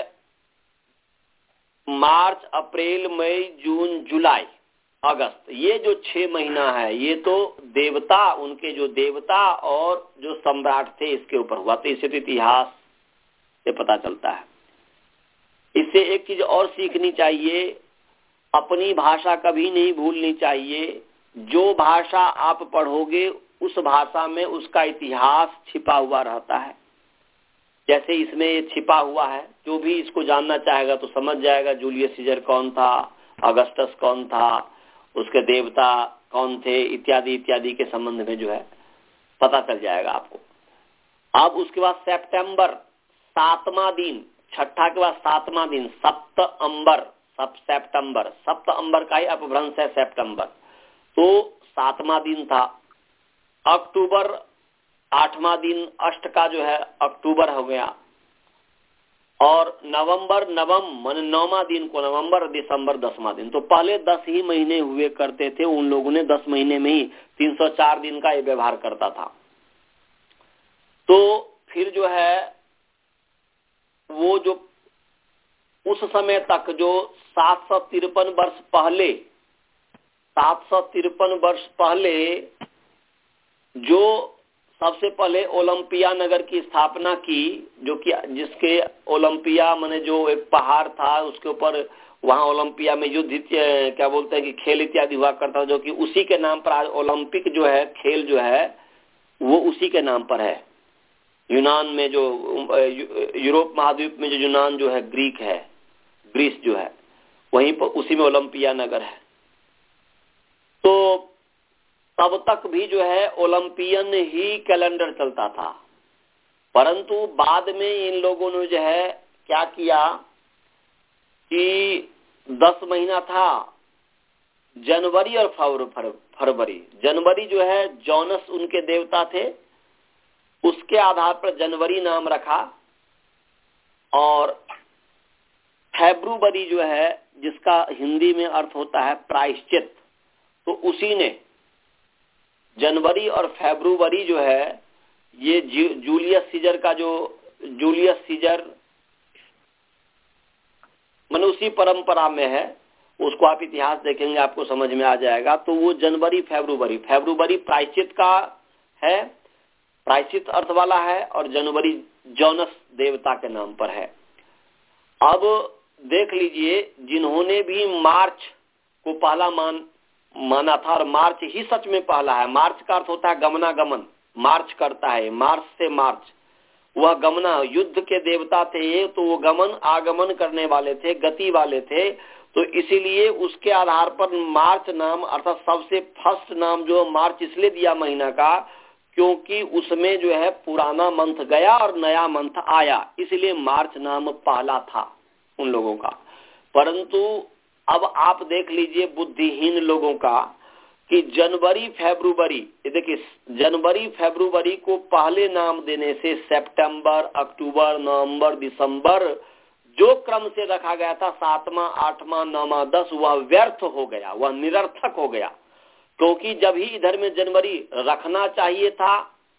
मार्च, अप्रैल, मई, जून, जुलाई, अगस्त, ये जो छह महीना है ये तो देवता, उनके जो देवता और जो सम्राट थे इसके ऊपर हुआ। तो इससे तो इतिहास से पता चलता है। इससे एक चीज और सीखनी चाहिए, अपनी भाषा कभी नहीं भूलनी चाहिए। जो भाषा आप पढ़ोगे उस भाषा में उसका इतिहास छिपा हुआ रहता है। जैसे इसमें ये छिपा हुआ है, जो भी इसको जानना चाहेगा तो समझ जाएगा जूलियस सीजर कौन था, अगस्टस कौन था, उसके देवता कौन थे, इत्यादि इत्यादि के संबंध में जो है पता चल जाएगा आपको। अब उसके बाद सितंबर सातवां दिन, छठा के बाद सातवां दिन सप्त अंबर, सब सितंबर, सप्त अंबर का ही अपभ्रंश है सितंबर, तो सातवां दिन था। अक्टूबर आठवां दिन, अष्ट का जो है अक्टूबर हो गया। और नवंबर नवम मन नौवां दिन को नवंबर, दिसंबर दसवां दिन। तो पहले दस ही महीने हुए करते थे, उन लोगों ने दस महीने में ही तीन सौ चार दिन का ये व्यवहार करता था। तो फिर जो है वो जो उस समय तक जो सात सौ तिरपन वर्ष पहले सात सौ तिरपन वर्ष पहले जो सबसे पहले ओलंपिया नगर की स्थापना की, जो कि जिसके ओलंपिया माने जो एक पहाड़ था उसके ऊपर वहाँ ओलंपिया में युद्ध क्या बोलते हैं कि खेल इत्यादि हुआ करता, जो कि उसी के नाम पर आज ओलंपिक जो है खेल जो है वो उसी के नाम पर है। यूनान में जो यूरोप महाद्वीप में जो यूनान जो है ग्रीक है, ग्रीस जो है वहीं पर उसी में ओलंपिया नगर है। तो तब तक भी जो है ओलंपियन ही कैलेंडर चलता था, परंतु बाद में इन लोगों ने जो है क्या किया कि दस महीना था जनवरी और फरवरी। जनवरी जो है जॉनस उनके देवता थे, उसके आधार पर जनवरी नाम रखा, और फेब्रुवरी जो है जिसका हिंदी में अर्थ होता है प्रायश्चित, तो उसी ने जनवरी और फेब्रुवरी जो है ये जूलियस सीजर का जो जूलियस सीजर मन उसी परंपरा में है, उसको आप इतिहास देखेंगे आपको समझ में आ जाएगा। तो वो जनवरी फेब्रुवरी फेब्रुवरी प्रायश्चित का है, प्रायश्चित अर्थ वाला है, और जनवरी जॉनस देवता के नाम पर है। अब देख लीजिए जिन्होंने भी मार्च को पहला मान माना था, और मार्च ही सच में पहला है। मार्च का अर्थ होता है गमनागमन, मार्च करता है, मार्च से मार्च, वह गमना युद्ध के देवता थे, तो वो गमन आगमन करने वाले थे, गति वाले थे। तो इसीलिए उसके आधार पर मार्च नाम अर्थात सबसे फर्स्ट नाम जो मार्च इसलिए दिया महीना का, क्योंकि उसमें जो है पुराना मंथ गया और नया मंथ आया, इसलिए मार्च नाम पहला था उन लोगों का। परंतु अब आप देख लीजिए बुद्धिहीन लोगों का कि जनवरी फरवरी, देखिए जनवरी फरवरी को पहले नाम देने से सितंबर, अक्टूबर, नवंबर, दिसंबर जो क्रम से रखा गया था सातवां, आठवां, नौवां, दस, वह व्यर्थ हो गया, वह निरर्थक हो गया। क्योंकि जब ही इधर में जनवरी रखना चाहिए था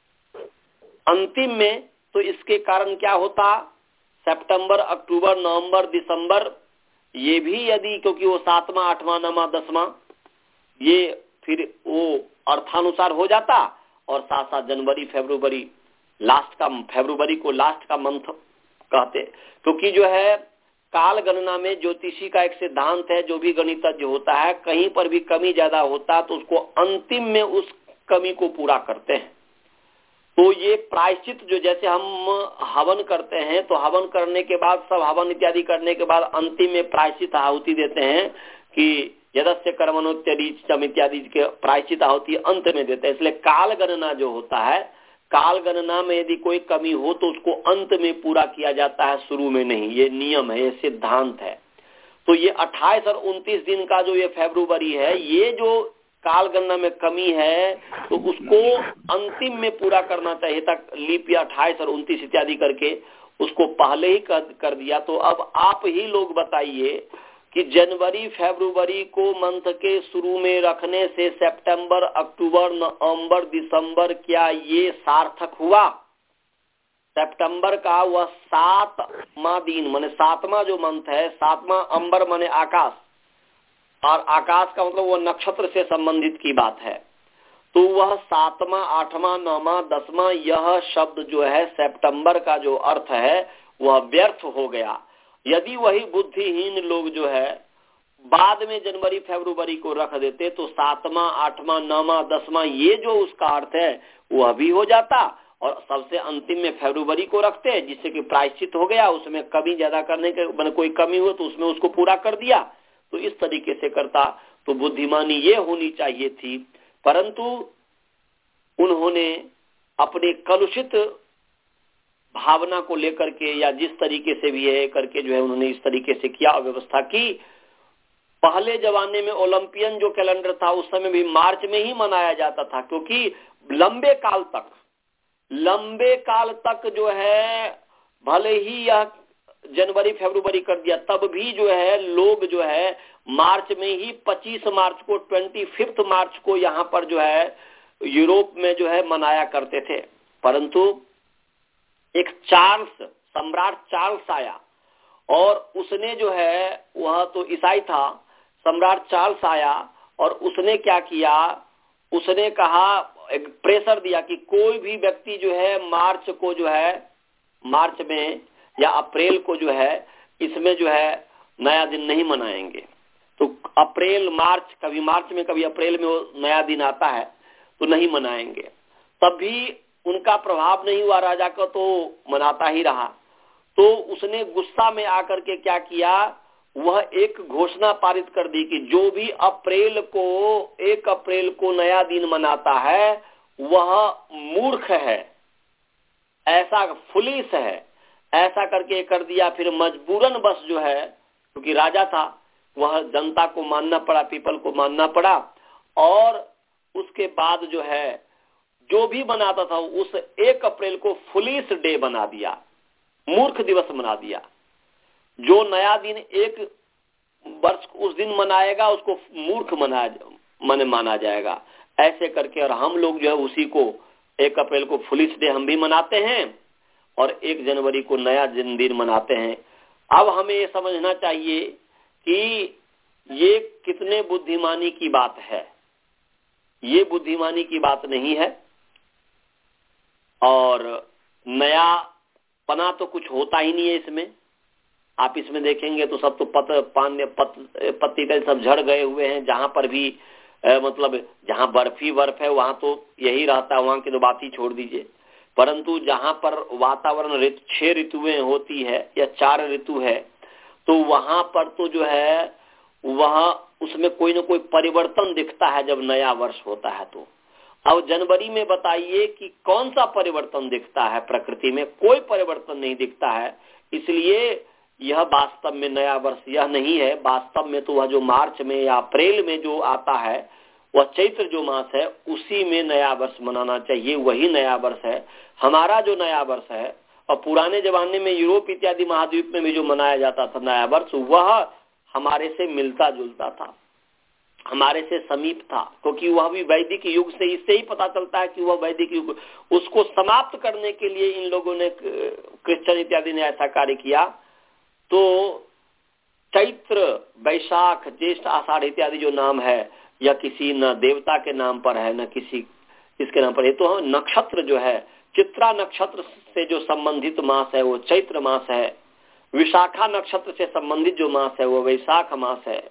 अंतिम में, तो इसके कारण क्या होता, सितंबर, अक्टूबर, नवंबर, दिसंबर ये भी यदि, क्योंकि वो सातवां, आठवां, नौवां, दसवां ये फिर वो अर्थानुसार हो जाता, और साथ साथ जनवरी फरवरी लास्ट का, फरवरी को लास्ट का मंथ कहते। क्योंकि जो है काल गणना में ज्योतिषी का एक सिद्धांत है, जो भी गणितज्ञ होता है कहीं पर भी कमी ज्यादा होता तो उसको अंतिम में उस कमी को पूरा करते हैं। तो ये प्रायश्चित जो जैसे हम हवन करते हैं, तो हवन करने के बाद सब हवन इत्यादि करने के बाद अंतिम में प्रायश्चित आहुति देते हैं कि यदस्य कर्मणोत्यरीचम इत्यादि के प्रायश्चित आहुति अंत में देते हैं। इसलिए काल गणना जो होता है, काल गणना में यदि कोई कमी हो तो उसको अंत में पूरा किया जाता है, शुरू में नहीं। ये नियम है, ये सिद्धांत है। तो ये अट्ठाईस और उनतीस दिन का जो ये फरवरी है, ये जो काल गणना में कमी है तो उसको अंतिम में पूरा करना चाहिए तक लीप या अट्ठाईस और उनतीस इत्यादि करके उसको पहले ही कर, कर दिया। तो अब आप ही लोग बताइए कि जनवरी फरवरी को मंथ के शुरू में रखने से सितंबर, अक्टूबर, नवंबर, दिसंबर क्या ये सार्थक हुआ? सितंबर का वह सातवां दिन माने सातवां जो मंथ है, सातवां अंबर माने आकाश, और आकाश का मतलब वो नक्षत्र से संबंधित की बात है। तो वह सातवां, आठवां, नौवां, दसवां यह शब्द जो है सितंबर का जो अर्थ है वह व्यर्थ हो गया। यदि वही बुद्धिहीन लोग जो है बाद में जनवरी फरवरी को रख देते तो सातवां, आठवां, नौवां, दसवां ये जो उसका अर्थ है वह भी हो जाता, और सबसे अंतिम में फरवरी को रखते जिससे कि प्रायश्चित हो गया, उसमें कमी ज्यादा करने के मैंने कोई कमी हो तो उसमें उसको पूरा कर दिया। तो इस तरीके से करता तो बुद्धिमानी ये होनी चाहिए थी, परंतु उन्होंने अपने कलुषित भावना को लेकर के या जिस तरीके से भी है करके जो है उन्होंने इस तरीके से किया, व्यवस्था की। पहले जमाने में ओलंपियन जो कैलेंडर था उस समय भी मार्च में ही मनाया जाता था, क्योंकि लंबे काल तक लंबे काल तक जो है भले ही यह जनवरी फरवरी कर दिया, तब भी जो है लोग जो है मार्च में ही पच्चीस मार्च को पच्चीस मार्च को यहाँ पर जो है यूरोप में जो है मनाया करते थे। परंतु एक चार्ल्स, सम्राट चार्ल्स आया और उसने जो है, वह तो ईसाई था, सम्राट चार्ल्स आया और उसने क्या किया, उसने कहा, एक प्रेशर दिया कि कोई भी व्यक्ति जो है मार्च को जो है, मार्च में या अप्रैल को जो है, इसमें जो है नया दिन नहीं मनाएंगे। तो अप्रैल मार्च, कभी मार्च में कभी अप्रैल में वो नया दिन आता है तो नहीं मनाएंगे। तब भी उनका प्रभाव नहीं हुआ, राजा का तो मनाता ही रहा। तो उसने गुस्सा में आकर के क्या किया, वह एक घोषणा पारित कर दी कि जो भी अप्रैल को, एक अप्रैल को नया दिन मनाता है वह मूर्ख है, ऐसा फुलिस है, ऐसा करके कर दिया। फिर मजबूरन बस जो है, क्योंकि राजा था, वह जनता को मानना पड़ा, पीपल को मानना पड़ा। और उसके बाद जो है, जो भी मनाता था उस एक अप्रैल को फुलिस डे बना दिया, मूर्ख दिवस बना दिया। जो नया दिन एक वर्ष उस दिन मनाएगा उसको मूर्ख मना माने माना जाएगा, ऐसे करके। और हम लोग जो है उसी को एक अप्रैल को फुलिस डे हम भी मनाते हैं और एक जनवरी को नया दिन मनाते हैं। अब हमें ये समझना चाहिए कि ये कितने बुद्धिमानी की बात है। ये बुद्धिमानी की बात नहीं है और नया पना तो कुछ होता ही नहीं है इसमें। आप इसमें देखेंगे तो सब तो पत पान पत, पत्ती का सब झड़ गए हुए हैं। जहां पर भी ए, मतलब जहां बर्फी बर्फ है वहां तो यही रहता है, वहां की तो बात ही छोड़ दीजिए। परंतु जहां पर वातावरण ऋतु, छह ऋतुएं होती है या चार ऋतु है, तो वहां पर तो जो है वह उसमें कोई ना कोई परिवर्तन दिखता है जब नया वर्ष होता है। तो अब जनवरी में बताइए कि कौन सा परिवर्तन दिखता है? प्रकृति में कोई परिवर्तन नहीं दिखता है। इसलिए यह वास्तव में नया वर्ष यह नहीं है। वास्तव में तो वह जो मार्च में या अप्रैल में जो आता है, वह चैत्र जो मास है, उसी में नया वर्ष मनाना चाहिए। वही नया वर्ष है हमारा जो नया वर्ष है। और पुराने जमाने में यूरोप इत्यादि महाद्वीप में भी जो मनाया जाता था नया वर्ष, वह हमारे से मिलता जुलता था, हमारे से समीप था, क्योंकि वह भी वैदिक युग से, इससे ही पता चलता है कि वह वैदिक युग, उसको समाप्त करने के लिए इन लोगों ने, क्रिश्चियन इत्यादि ने ऐसा कार्य किया। तो चैत्र, वैशाख, ज्येष्ठ, आषाढ़ इत्यादि जो नाम है, या किसी न देवता के नाम पर है न किसी इसके नाम पर है, तो नक्षत्र जो है, चित्रा नक्षत्र से जो संबंधित मास है वो चैत्र मास है। विशाखा नक्षत्र से संबंधित जो मास है वो वैशाख मास है।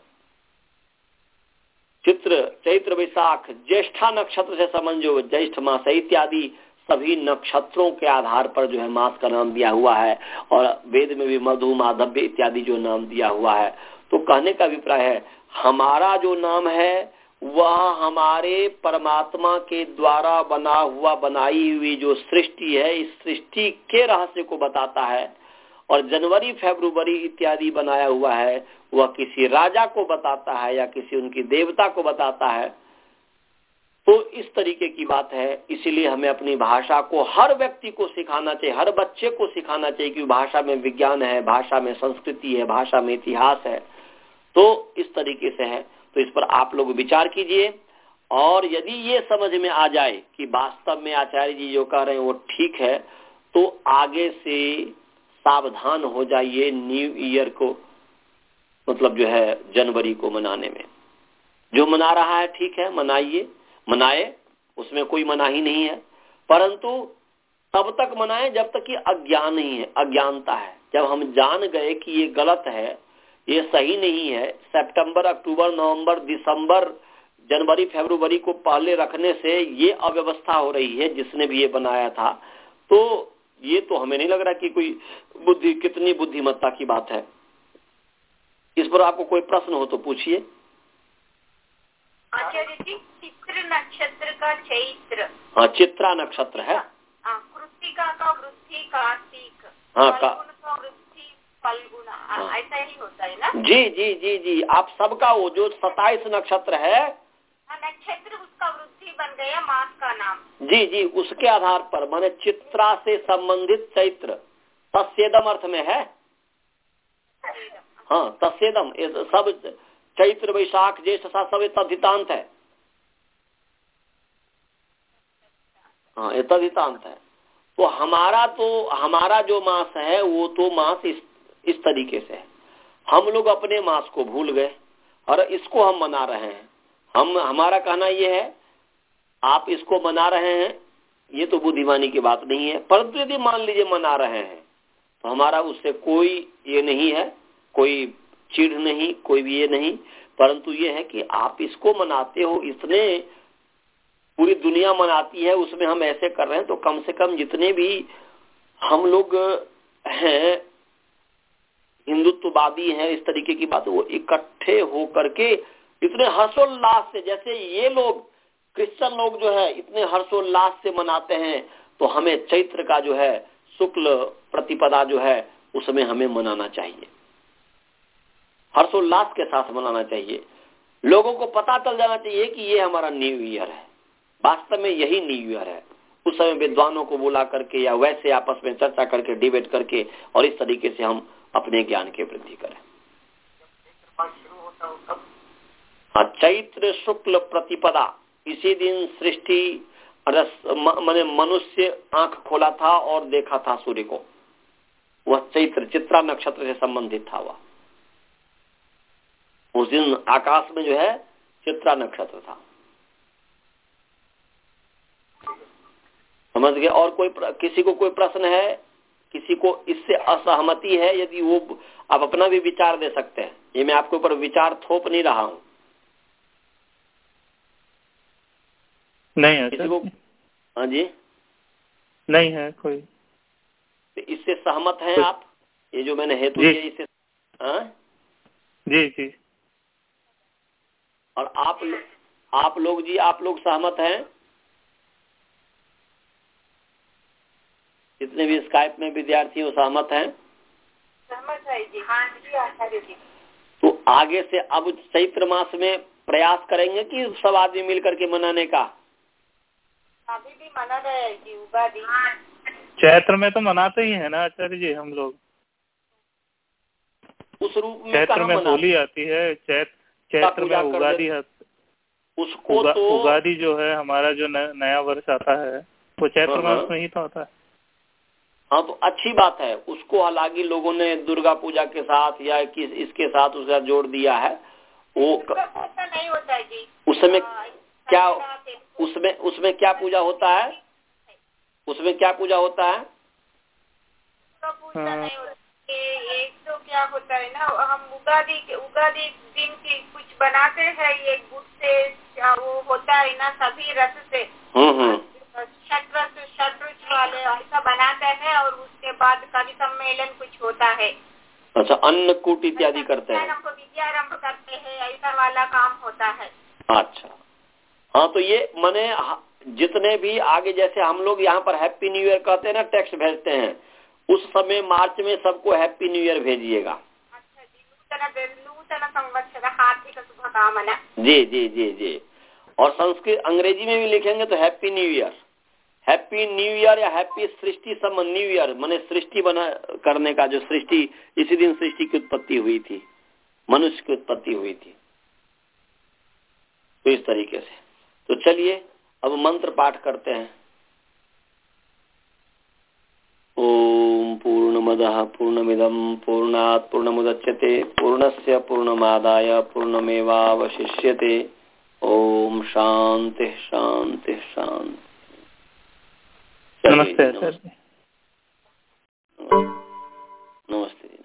चित्र, चैत्र, वैशाख, ज्येष्ठा नक्षत्र से संबंध जो ज्येष्ठ मास है, इत्यादि सभी नक्षत्रों के आधार पर जो है मास का नाम दिया हुआ है। और वेद में भी मधु, माधव्य इत्यादि जो नाम दिया हुआ है। तो कहने का अभिप्राय है, हमारा जो नाम है वह हमारे परमात्मा के द्वारा बना हुआ, बनाई हुई जो सृष्टि है, इस सृष्टि के रहस्य को बताता है। और जनवरी, फरवरी इत्यादि बनाया हुआ है वह किसी राजा को बताता है या किसी उनकी देवता को बताता है। तो इस तरीके की बात है। इसीलिए हमें अपनी भाषा को हर व्यक्ति को सिखाना चाहिए, हर बच्चे को सिखाना चाहिए कि भाषा में विज्ञान है, भाषा में संस्कृति है, भाषा में इतिहास है। तो इस तरीके से है। तो इस पर आप लोग विचार कीजिए। और यदि ये समझ में आ जाए कि वास्तव में आचार्य जी जो कह रहे हैं वो ठीक है, तो आगे से सावधान हो जाइए न्यू ईयर को, मतलब जो है जनवरी को मनाने में। जो मना रहा है ठीक है, मनाइए, मनाए, उसमें कोई मनाही नहीं है। परंतु तब तक मनाए जब तक कि अज्ञान नहीं है, अज्ञानता है। जब हम जान गए कि ये गलत है, ये सही नहीं है, सितंबर, अक्टूबर, नवंबर, दिसंबर, जनवरी, फरवरी को पहले रखने से ये अव्यवस्था हो रही है, जिसने भी ये बनाया था, तो ये तो हमें नहीं लग रहा कि कोई बुद्धि, कितनी बुद्धिमत्ता की बात है। इस पर आपको कोई प्रश्न हो तो पूछिए। आचार्य जी, चित्र नक्षत्र का चैत्र, हाँ, चित्रा नक्षत्र है। कृत्तिका का वृद्धि कार्तिक, हाँ, का वृद्धि फल्गुना, ऐसा ही होता है ना? जी जी जी जी आप सबका वो जो सताइस नक्षत्र है, नक्षत्र उसका वृद्धि बन गया मास का नाम। जी जी उसके आधार पर, माने चित्रा से संबंधित चैत्र, तस्येदम अर्थ में है। हाँ, तस्येदम, सब चैत्र, वैशाख, ज्येष्ठ, सब तद्धितांत है। हाँ, ये तद्धितांत है। तो हमारा तो हमारा जो मास है वो तो मास इस इस तरीके से है। हम लोग अपने मास को भूल गए और इसको हम मना रहे हैं। हम हमारा कहना ये है, आप इसको मना रहे हैं, ये तो बुद्धिमानी की बात नहीं है। परंतु यदि मान लीजिए मना रहे हैं तो हमारा उससे कोई ये नहीं है, कोई चिढ़ नहीं, कोई भी ये नहीं। परंतु ये है कि आप इसको मनाते हो, इतने पूरी दुनिया मनाती है, उसमें हम ऐसे कर रहे हैं, तो कम से कम जितने भी हम लोग हैं हिंदुत्ववादी हैं, इस तरीके की बात, वो इकट्ठे हो करके इतने हर्षोल्लास से, जैसे ये लोग क्रिश्चियन लोग जो है इतने हर्षोल्लास से मनाते हैं, तो हमें चैत्र का जो है शुक्ल प्रतिपदा जो है उसमें हमें मनाना चाहिए, हर्षोल्लास के साथ मनाना चाहिए। लोगों को पता चल जाना चाहिए कि ये हमारा न्यू ईयर है, वास्तव में यही न्यू ईयर है। उस समय विद्वानों को बुला करके या वैसे आपस में चर्चा करके, डिबेट करके, और इस तरीके से हम अपने ज्ञान की वृद्धि करें। हाँ, चैत्र शुक्ल प्रतिपदा, इसी दिन सृष्टि माने मनुष्य आंख खोला था और देखा था सूर्य को। वह चैत्र चित्रा नक्षत्र से संबंधित था। वह उस दिन आकाश में जो है चित्रा नक्षत्र था। समझ गए? और कोई किसी को कोई प्रश्न है, किसी को इससे असहमति है, यदि वो आप अपना भी विचार दे सकते हैं। ये मैं आपके ऊपर विचार थोप नहीं रहा हूं। नहीं है किसी को? हाँ जी, नहीं है कोई। तो इससे सहमत हैं आप? ये जो मैंने हेतु दिया इससे? हाँ जी जी। और आप आप लोग जी, आप लोग सहमत हैं? जितने भी स्काइप में विद्यार्थी वो सहमत हैं? सहमत है जी। हाँ जी आचार्य जी। तो आगे से अब चैत्र मास में प्रयास करेंगे कि सब आदमी मिल करके मनाने का? अभी भी मना रहे हैं जी उगादि। चैत्र में तो मनाते ही है ना आचार्य जी हम लोग। उस रूप में चैत्र में होली आती है, चैत्र चैत्र में उगादि है। उसको उगा, तो उगादि जो है हमारा जो नया वर्ष आता है वो चैत्र मास में ही तो आता है। हाँ, तो अच्छी बात है। उसको हालांकि लोगों ने दुर्गा पूजा के साथ या किस इसके साथ उसका जोड़ दिया है। वो नहीं होता है जी। उसमें क्या उसमें उसमें क्या पूजा होता है? उसमें क्या पूजा होता है? पूजा नहीं होता। एक तो क्या होता है ना, हम उगादि के उगादि दिन की कुछ बनाते हैं, ये गुड़ से वो होता है ना, सभी रस से षड्रस वाले ऐसा बनाते हैं, और उसके बाद कवि सम्मेलन कुछ होता है। अच्छा, अन्नकूट इत्यादि करते हैं, हमको विद्यारंभ करते हैं, ऐसा वाला काम होता है। अच्छा, हाँ, तो ये माने जितने भी आगे, जैसे हम लोग यहाँ पर हैप्पी न्यू ईयर कहते हैं ना, टेक्स्ट भेजते हैं, उस समय मार्च में सबको हैप्पी न्यू ईयर भेजिएगा। अच्छा जी, नूतन नूतन संवत्सर हार्दिक शुभकामना। जी जी जी जी। और संस्कृत अंग्रेजी में भी लिखेंगे तो happy new year, happy new year या हैप्पी सृष्टि सम न्यू ईयर, माने सृष्टि बना करने का, जो सृष्टि इसी दिन सृष्टि की उत्पत्ति हुई थी, मनुष्य की उत्पत्ति हुई थी। तो इस तरीके से, तो चलिए अब मंत्र पाठ करते हैं। ओम पूर्णमदः पूर्णमिदं पूर्णात् पूर्णमुदच्यते पूर्णस्य पूर्णमादाय पूर्णमेवावशिष्यते। ओम शांति शांति शांति। नमस्ते। नमस्ते। नमस्ते।